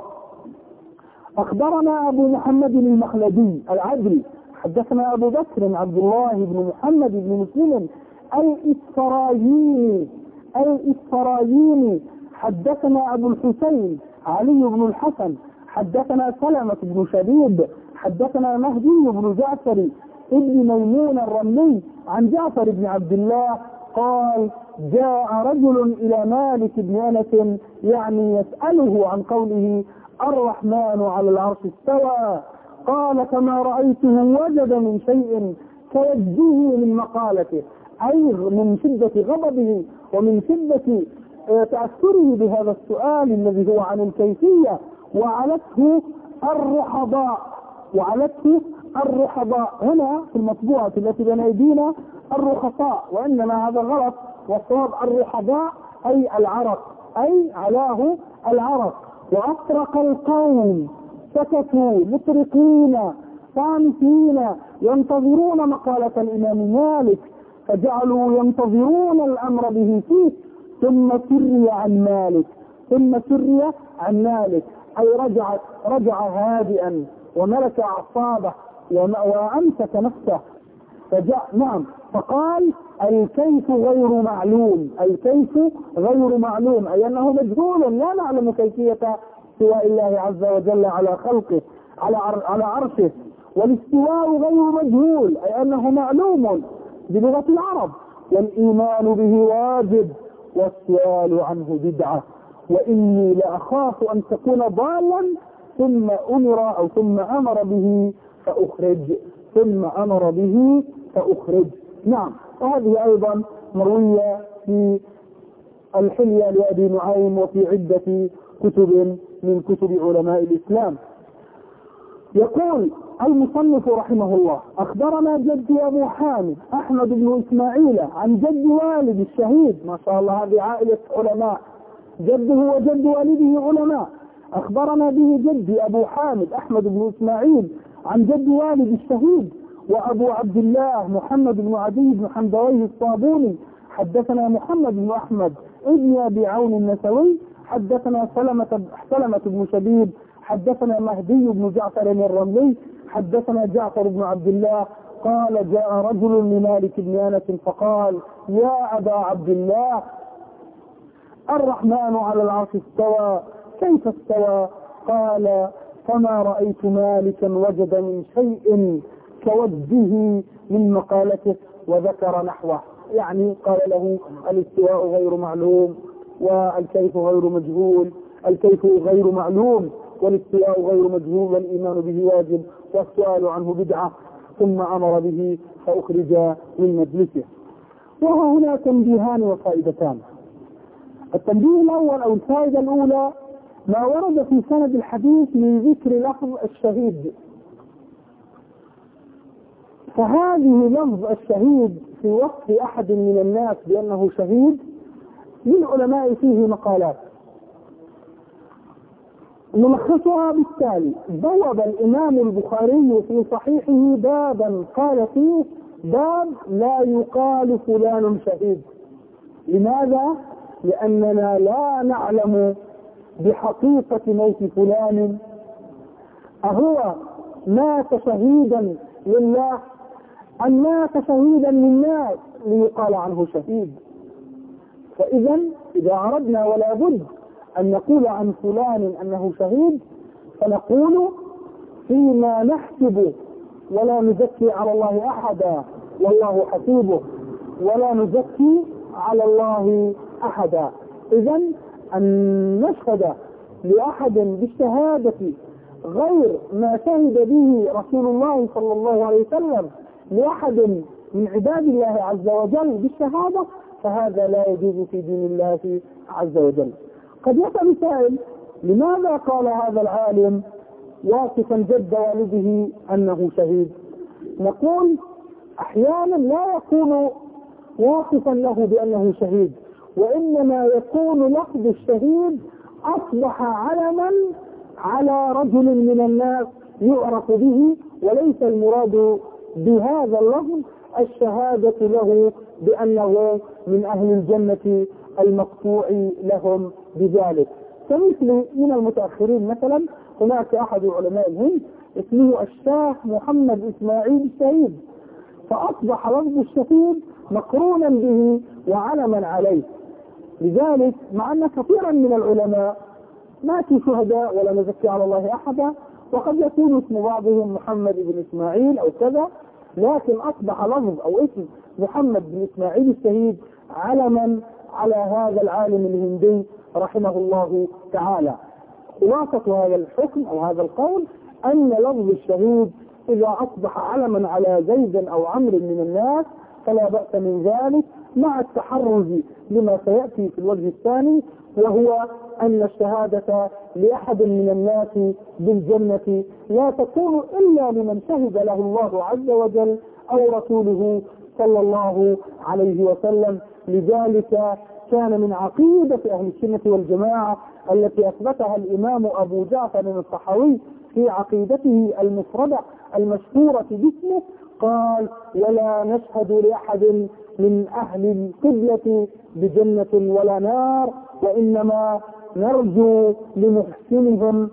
أخبرنا أبو محمد المخلدي العدلي حدثنا أبو بكر عبد الله بن محمد بن مسلم الإسفرايني الإسفرايني حدثنا أبو الحسين علي بن الحسن حدثنا سلمة بن شبيب حدثنا مهدي بن جعفر ابن ميمون الرملي عن جعفر بن عبد الله قال: جاء رجل إلى مالك بن أنس يعني يسأله عن قوله الرحمن على العرش استوى، قال: كما رأيته وجد من شيء كوجهه من مقالته، أي من شدة غضبه ومن شدة تأثره بهذا السؤال الذي هو عن الكيفية، وعلته الرحضاء وعلته الرحضاء هنا في المطبوعة التي بين أيدينا الرخصاء، وإنما هذا غلط، والصواب الرحضاء أي العرق، أي علاه العرق. وأطرق القوم سكتوا مطرقين صامتين ينتظرون مقالة الإمام مالك، فجعلوا ينتظرون الأمر به فيه، ثم سري عن مالك ثم سري عن مالك أي رجعت رجع هادئا وملك أعصابه وأمسك نفسه، فجاء نعم فقال: الكيف غير معلوم، الكيف غير معلوم، أي أنه مجهول لا نعلم كيفية استواء الله عز وجل على خلقه على على عرشه، والاستواء غير مجهول أي أنه معلوم بلغة العرب، والإيمان به واجب، والسؤال عنه بدعة، وإني لأخاف أن تكون ضالا ثم أمر أو ثم أمر به فأخرج ثم أمر به فأخرج. نعم، وهذه أيضا مروية في الحلية لأبي نعيم وفي عدة كتب من كتب علماء الإسلام. يقول المصنف رحمه الله: أخبرنا جدي أبو حامد أحمد بن إسماعيل عن جد والد الشهيد، ما شاء الله هذه عائلة علماء، جده وجد والده علماء. أخبرنا به جدي أبو حامد أحمد بن إسماعيل عن جد والد الشهيد وأبو عبد الله محمد بن عدي بن حمدويه الصابوني حدثنا محمد بن أحمد ابن أبي عون النسوي حدثنا سلمة سلمة بن شبيب حدثنا مهدي بن جعفر الرملي حدثنا جعفر بن عبد الله قال: جاء رجل لمالك بن أنس فقال: يا أبا عبد الله، الرحمن على العرش استوى، كيف استوى؟ قال: فما رأيت مالكا وجد من شيء كوجهه من مقالته، وذكر نحوه، يعني قال له الاستواء غير معلوم، والكيف غير مجهول، الكيف غير معلوم والاستواء غير مجهول، والإيمان به واجب، والسؤال عنه بدعة، ثم أمر به فأخرج من مجلسه. وهنا تنبيهان وفائدتان. التنبيه الأول أو الفائدة الأولى ما ورد في سند الحديث من ذكر لفظ الشهيد، فهذه لفظ الشهيد في وصف أحد من الناس بأنه شهيد للعلماء فيه مقالات، نلخصها بالتالي: بوب الإمام البخاري في صحيحه بابا قال فيه: باب لا يقال فلان شهيد. لماذا؟ لأننا لا نعلم بحقيقة موت فلان، أهو مات شهيدا لله أم مات شهيدا للناس ليقال عنه شهيد. فإذا إذا أردنا ولا بد أن نقول عن فلان أنه شهيد فنقول فيما نحسب ولا نزكي على الله أحدا والله حسيبه، ولا نزكي على الله أحدا. إذا أن نشهد لأحد بالشهادة غير ما شهد به رسول الله صلى الله عليه وسلم لأحد من عباد الله عز وجل بالشهادة، فهذا لا يجوز في دين الله عز وجل. قد يسأل سائل: لماذا قال هذا العالم واصفا جد والده أنه شهيد؟ نقول: أحيانا لا يكون واصفا له بأنه شهيد، وإنما يكون لفظ الشهيد أصبح علما على رجل من الناس يعرف به، وليس المراد بهذا اللفظ الشهادة له بأنه من أهل الجنة المقطوع لهم بذلك. كمثل من المتأخرين مثلا هناك أحد علماء الهند اسمه الشاه محمد إسماعيل الشهيد، فأصبح لفظ الشهيد مقرونا به وعلما عليه. لذلك مع أن كثيرا من العلماء ماتوا شهداء ولا نزكي على الله أحدا، وقد يكون اسم بعضهم محمد بن إسماعيل أو كذا، لكن أصبح لفظ أو اسم محمد بن إسماعيل الشهيد علما على هذا العالم الهندي رحمه الله تعالى. خلاصة هذا الحكم أو هذا القول أن لفظ الشهيد إذا أصبح علما على زيد أو عمرو من الناس فلا بأس من ذلك، مع التحرز لما سيأتي في الوجه الثاني، وهو أن الشهادة لأحد من الناس بالجنة لا تكون إلا لمن شهد له الله عز وجل أو رسوله صلى الله عليه وسلم. لذلك كان من عقيدة أهل السنة والجماعة التي أثبتها الإمام أبو جعفر الطحاوي في عقيدته المفردة المشهورة باسمه، قال: ولا نشهد لأحد من أهل القبلة بجنة ولا نار، وإنما نرجو لمحسنهم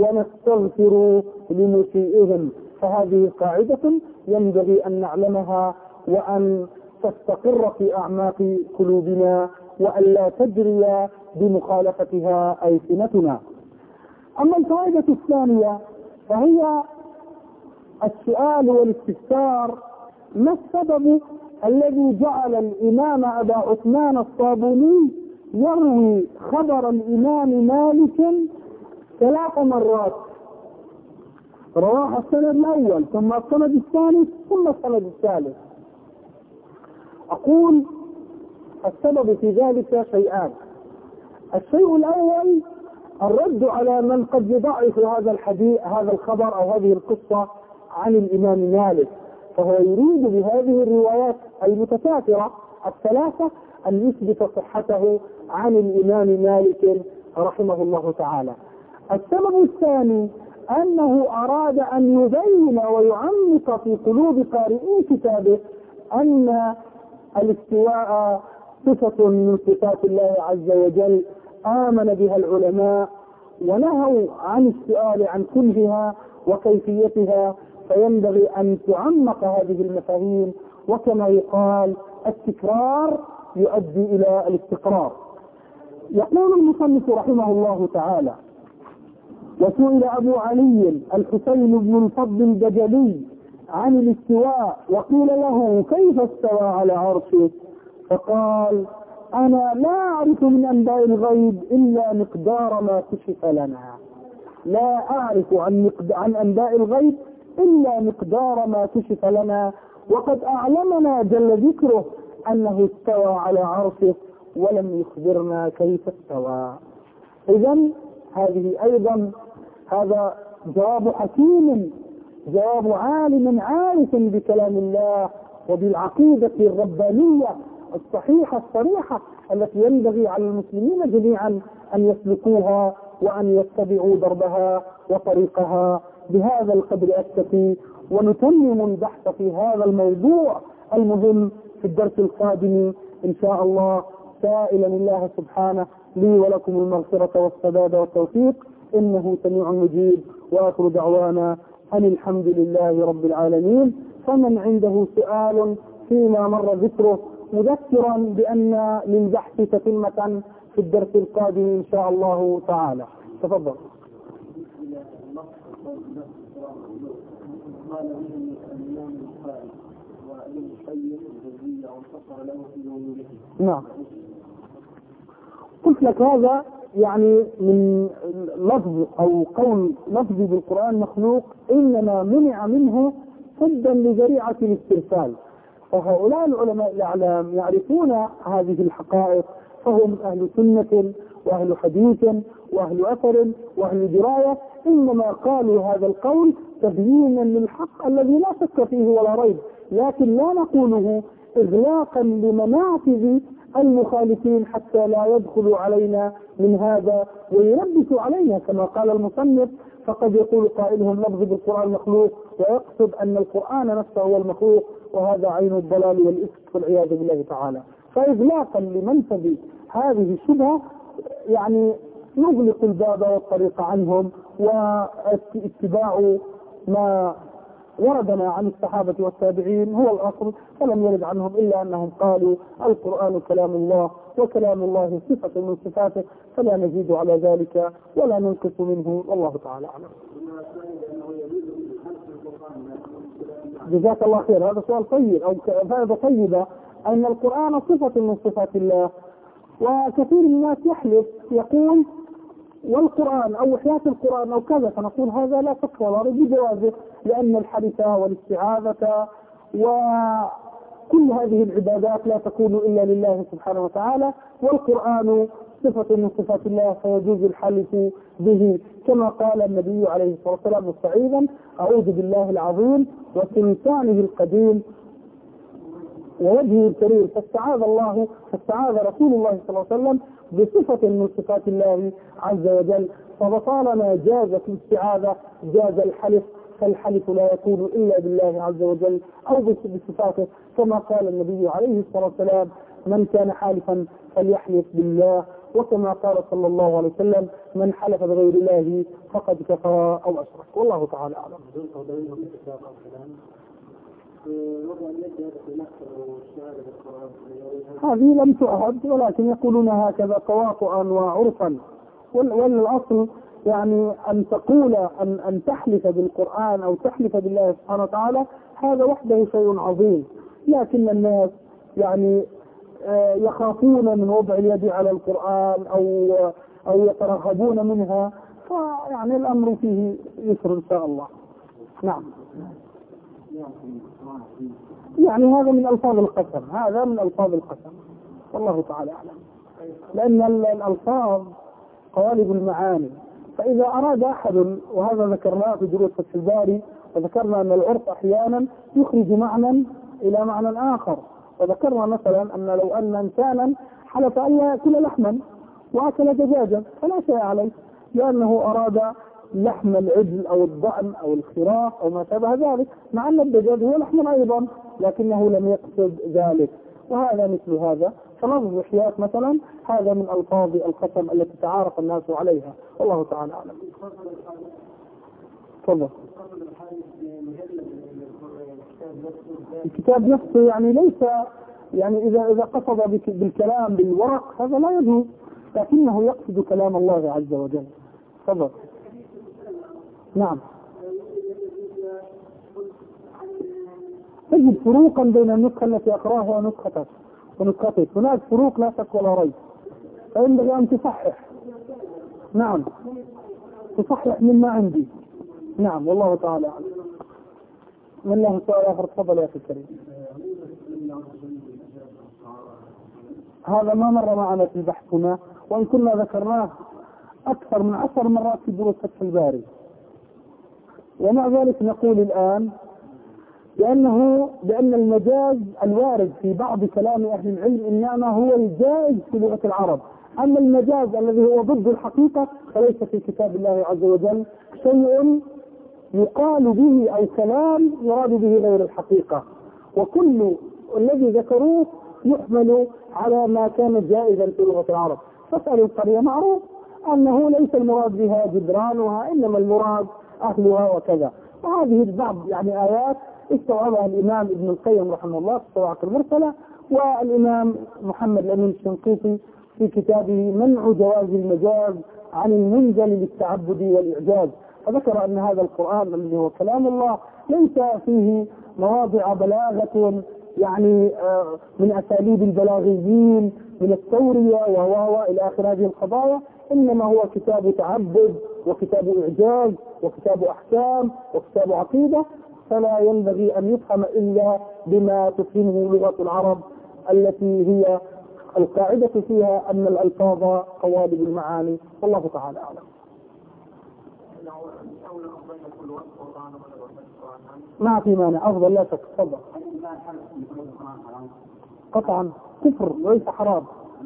ونستغفر لمسيئهم. فهذه قاعدة ينبغي أن نعلمها وأن تستقر في أعماق قلوبنا، وأن لا تجري بمخالفتها ألسنتنا. أما الفائدة الثانية فهي السؤال والاستفسار: ما السبب الذي جعل الإمام أبا عثمان الصابوني يروي خبر الإمام مالك ثلاث مرات؟ رواه السند الأول ثم السند الثاني ثم السند الثالث. أقول السبب في ذلك شيئان. الشيء الأول الرد على من قد يضعف هذا الحديث هذا الخبر أو هذه القصة عن الإمام مالك، فهو يريد بهذه الروايات المتكاثرة الثلاثة أن يثبت صحته عن الإمام مالك رحمه الله تعالى. السبب الثاني أنه أراد أن يبين ويعمق في قلوب قارئي كتابه أن الاستواء صفة من صفات الله عز وجل آمن بها العلماء ونهوا عن السؤال عن كنهها وكيفيتها، فينبغي أن تعمق هذه المفاهيم، وكما يقال التكرار يؤدي إلى الاستقرار. يقول المصنف رحمه الله تعالى: وسئل أبو علي الحسين بن الفضل البجلي عن الاستواء وقيل له كيف استوى على عرشه؟ فقال: أنا لا أعرف من أنباء الغيب إلا مقدار ما كشف لنا. لا أعرف عن, عن أنباء الغيب إلا مقدار ما كشف لنا، وقد أعلمنا جل ذكره أنه استوى على عرشه ولم يخبرنا كيف استوى. إذن هذه أيضا هذا جواب حكيم جواب عالم عارف بكلام الله وبالعقيدة الربانية الصحيحة الصريحة التي ينبغي على المسلمين جميعا أن يسلكوها وأن يتبعوا دربها وطريقها. بهذا القدر أكتفي، ونتمم البحث في هذا الموضوع المهم في الدرس القادم إن شاء الله، سائلا الله سبحانه لي ولكم المغفرة والسداد والتوفيق، إنه سميع مجيب. وآخر دعوانا أن الحمد لله رب العالمين. فمن عنده سؤال فيما مر ذكره، مذكرا بأن للبحث تتمة في الدرس القادم إن شاء الله تعالى. تفضل. قال به الإمام البخاري وابن القيم الجوزية وانتصر له في نوره. نعم. قلت لك هذا يعني من لفظ أو قول لفظ بالقرآن مخلوق، إنما منع منه سدا لذريعة الاسترسال. فهؤلاء العلماء الأعلام يعرفون هذه الحقائق، فهم أهل سنة وأهل حديث وأهل أثر وأهل دراية، إنما قالوا هذا القول تبيينا للحق الذي لا شك فيه ولا ريب، لكن لا نقوله إغلاقا لمنافذ المخالفين حتى لا يدخلوا علينا من هذا ويلبسوا علينا كما قال المصنف. فقد يقول قائلهم لفظ بالقرآن مخلوق ويقصد أن القرآن نفسه هو المخلوق، وهذا عين الضلال والإفك والعياذ بالله تعالى. فإغلاقا لمنفذ هذه الشبهة يعني نغلق الباب والطريق عنهم، واتباع ما وردنا عن الصحابة والتابعين هو الأصل، فلم يرد عنهم إلا أنهم قالوا القرآن كلام الله وكلام الله صفة من صفاته، فلا نزيد على ذلك ولا ننقص منه، والله تعالى أعلم. جزاك الله خير. هذا سؤال طيب أو فائدة طيبة، أن القرآن صفة من صفات الله، وكثير من الناس يحلف يقول والقرآن أو حياة القرآن أو كذا، فنقول هذا لا شك ولا ريب بجوازه، لأن الحلف والاستعاذة وكل هذه العبادات لا تكون إلا لله سبحانه وتعالى، والقرآن صفة من صفات الله فيجوز الحلف به، كما قال النبي عليه الصلاة والسلام مستعيذا أعوذ بالله العظيم وسلطانه القديم ووجهه الكريم، فاستعاذ الله فاستعاذ رسول الله صلى الله عليه وسلم بصفة من صفات الله عز وجل. فبطالما جازت الاستعاذة جاز الحلف، فالحلف لا يكون إلا بالله عز وجل أو بصفاته، كما قال النبي عليه الصلاة والسلام من كان حالفا فليحلف بالله، وكما قال صلى الله عليه وسلم من حلف بغير الله فقد كفر أو أشرك، والله تعالى أعلم. هذه لم تؤهد، ولكن يقولون هكذا تواطؤا وعرفا، والأصل يعني أن تقول أن أن تحلف بالقرآن أو تحلف بالله سبحانه وتعالى هذا وحده شيء عظيم، لكن الناس يعني يخافون من وضع اليد على القرآن أو أو يترهبون منها، فيعني الأمر فيه يسر إن شاء الله. نعم. يعني هذا من ألفاظ القسم، هذا من ألفاظ القسم، والله تعالى أعلم، لأن الألفاظ قوالب المعاني، فإذا أراد أحد، وهذا ذكرناه في دروس فتح الباري، وذكرنا أن العرف أحيانا يخرج معنى إلى معنى آخر، وذكرنا مثلا أن لو أن إنسانا حلف أن لا يأكل لحما وأكل دجاجا فلا شيء عليه، لأنه أراد لحم العجل أو الضأن أو الخراف أو ما شابه ذلك، مع أن الدجاج هو لحم أيضا لكنه لم يقصد ذلك، وهذا مثل هذا. فلفظ الحياة مثلا هذا من ألفاظ القسم التي تعارف الناس عليها، والله تعالى أعلم. تفضل. الكتاب نفسه يعني ليس يعني إذا إذا قصد بالكلام بالورق هذا لا يجوز، لكنه يقصد كلام الله عز وجل. تفضل. نعم. تجد فروقا بين النسخة التي أقراها ونسختك ونسختك، هناك فروق لا شك ولا ريب، فينبغي أن تصحح. نعم، تصحح مما عندي. نعم، والله تعالى أعلم. من له سؤال آخر؟ تفضل يا أخي الكريم. هذا ما مر معنا في بحثنا، وإن كنا ذكرناه أكثر من عشر مرات في دروس فتح الباري. ومع ذلك نقول الآن بأنه بأن المجاز الوارد في بعض كلام أهل العلم إنما هو الجائز في لغة العرب، أما المجاز الذي هو ضد الحقيقة فليس في كتاب الله عز وجل شيء يقال به أو كلام يراد به غير الحقيقة، وكل الذي ذكروه يحمل على ما كان جائزا في لغة العرب. فاسأل القرية معروف أنه ليس المراد بها جدرانها إنما المراد أهلها وكذا. وهذه البعض يعني آيات استوعبها الإمام ابن القيم رحمه الله في الصواعق المرسلة، والإمام محمد الأمين الشنقيطي في كتابه منع جواز المجاز عن المنزل للتعبد والإعجاز، فذكر أن هذا القرآن الذي هو كلام الله ليس فيه مواضع بلاغة يعني من أساليب البلاغيين من التورية وهو إلى آخر هذه القضايا، إنما هو كتاب تعبد وكتاب إعجاز وكتاب أحكام وكتاب عقيدة، فلا ينبغي أن يفهم إلا بما تفهمه لغة العرب التي هي القاعدة فيها أن الألفاظ قوالب المعاني، والله تعالى أعلم. ما في مانع، أفضل لا شك. تفضل. قطعا كفر وليس حرام.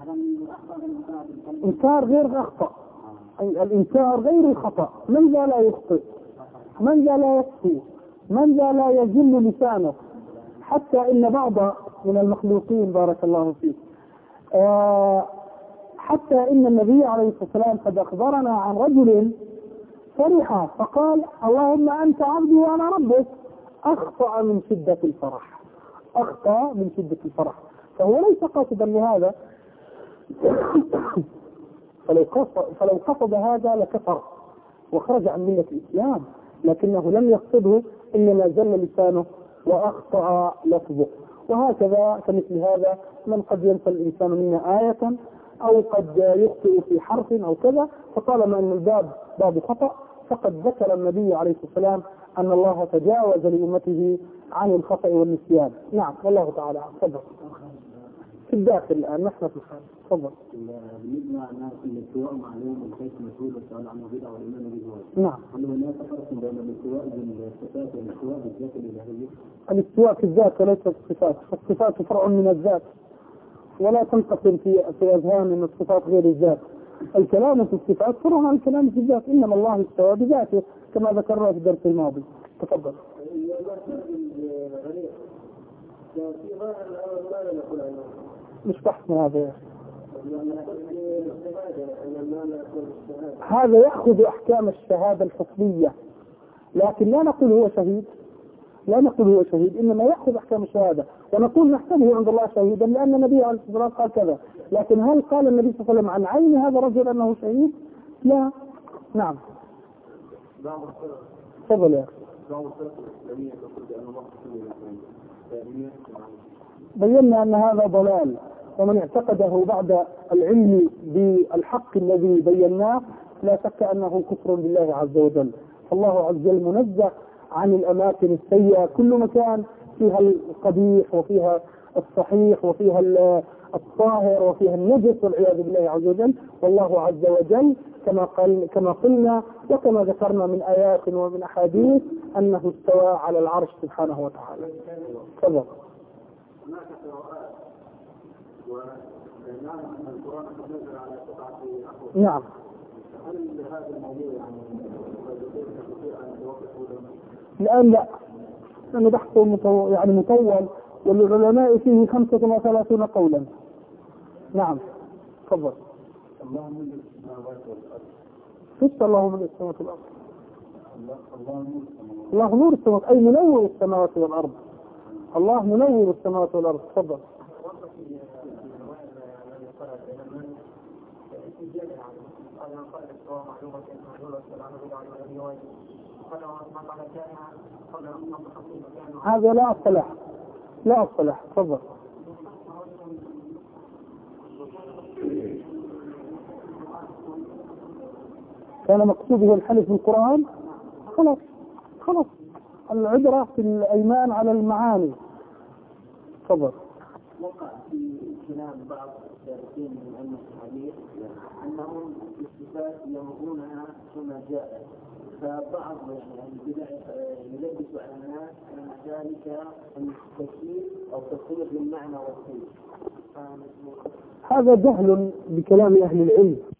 إنكار غير أخطأ، الإنكار غير الخطأ. من ذا لا يخطئ، من ذا لا يخطئ، من ذا لا يزل لسانه، حتى إن بعض من المخلوقين بارك الله فيه آه حتى إن النبي عليه الصلاة والسلام قد أخبرنا عن رجل فرح فقال اللهم أنت عبدي وأنا ربك، أخطأ من شدة الفرح، أخطأ من شدة الفرح، فهو ليس قاصدا لهذا فلو قصد, فلو قصد هذا لكفر وخرج عن ملة الإسلام، لكنه لم يقصده، إنما زل لسانه وأخطأ لفظه. وهكذا كمثل هذا من قد ينسى الإنسان منا آية أو قد يخطئ في حرف أو كذا، فطالما أن الباب باب خطأ فقد ذكر النبي عليه الصلاة والسلام أن الله تجاوز لأمته عن الخطأ والنسيان. نعم والله تعالى. تفضل. في الداخل الآن نحن في الخارج. تفضل. بالنسبة للاستواء معلوم الكيف مسؤول والسؤال عنه بدعة والإيمان به. نعم. هل هناك فرق بين الاستواء بالصفات والاستواء بالذات الإلهية؟ الاستواء في الذات وليس في الصفات، فالصفات فرع من الذات ولا تنقسم في في أذهان أن الصفات غير الذات. الكلام في الصفات فرع عن الكلام في الذات، إنما الله استوى بذاته كما ذكرنا في الدرس الماضي. تفضل. مش بحث هذا، هذا يأخذ أحكام الشهادة الحكمية، لكن لا نقول هو شهيد، لا نقول هو شهيد، إنما يأخذ أحكام الشهادة، ونقول نحسبه عند الله شهيدا لأن النبي عليه الصلاة والسلام قال كذا. لكن هل قال النبي صلى الله عليه وسلم عن عين هذا الرجل أنه شهيد؟ لا. نعم. تفضل يا أخي. بينا أن هذا ضلال، ومن اعتقده بعد العلم بالحق الذي بيناه لا شك أنه كفر بالله عز وجل. الله عز وجل منزه عن الأماكن السيئة، كل مكان فيها القبيح وفيها الصحيح وفيها الطاهر وفيها النجس والعياذ بالله عز وجل. والله عز وجل كما قال كما قلنا وكما ذكرنا من آيات ومن أحاديث أنه استوى على العرش سبحانه وتعالى. كذا. نعم. الآن لا، لأنه بحثه مطو... يعني مطول، والعلماء فيه خمسة وثلاثون قولا. نعم. تفضل. الله من السماوات والأرض. فيش الله من السماوات والأرض. الله نور السماوات، أي منور السماوات والأرض. الله منور السماوات والأرض. تفضل. هذا لا أصلح، لا أصلح. تفضل. كان مقصوده الحلف بالقرآن، خلاص خلاص العبرة في الأيمان على المعاني. تفضل. وقع في كلام بعض الدارسين من علم الحديث أنهم الصفات يمرونها كما جاءت فبعض يعني البدع يلبس على الناس ان ذلك التشكيل او تصوير للمعنى والصوت. هذا جهل بكلام أهل العلم.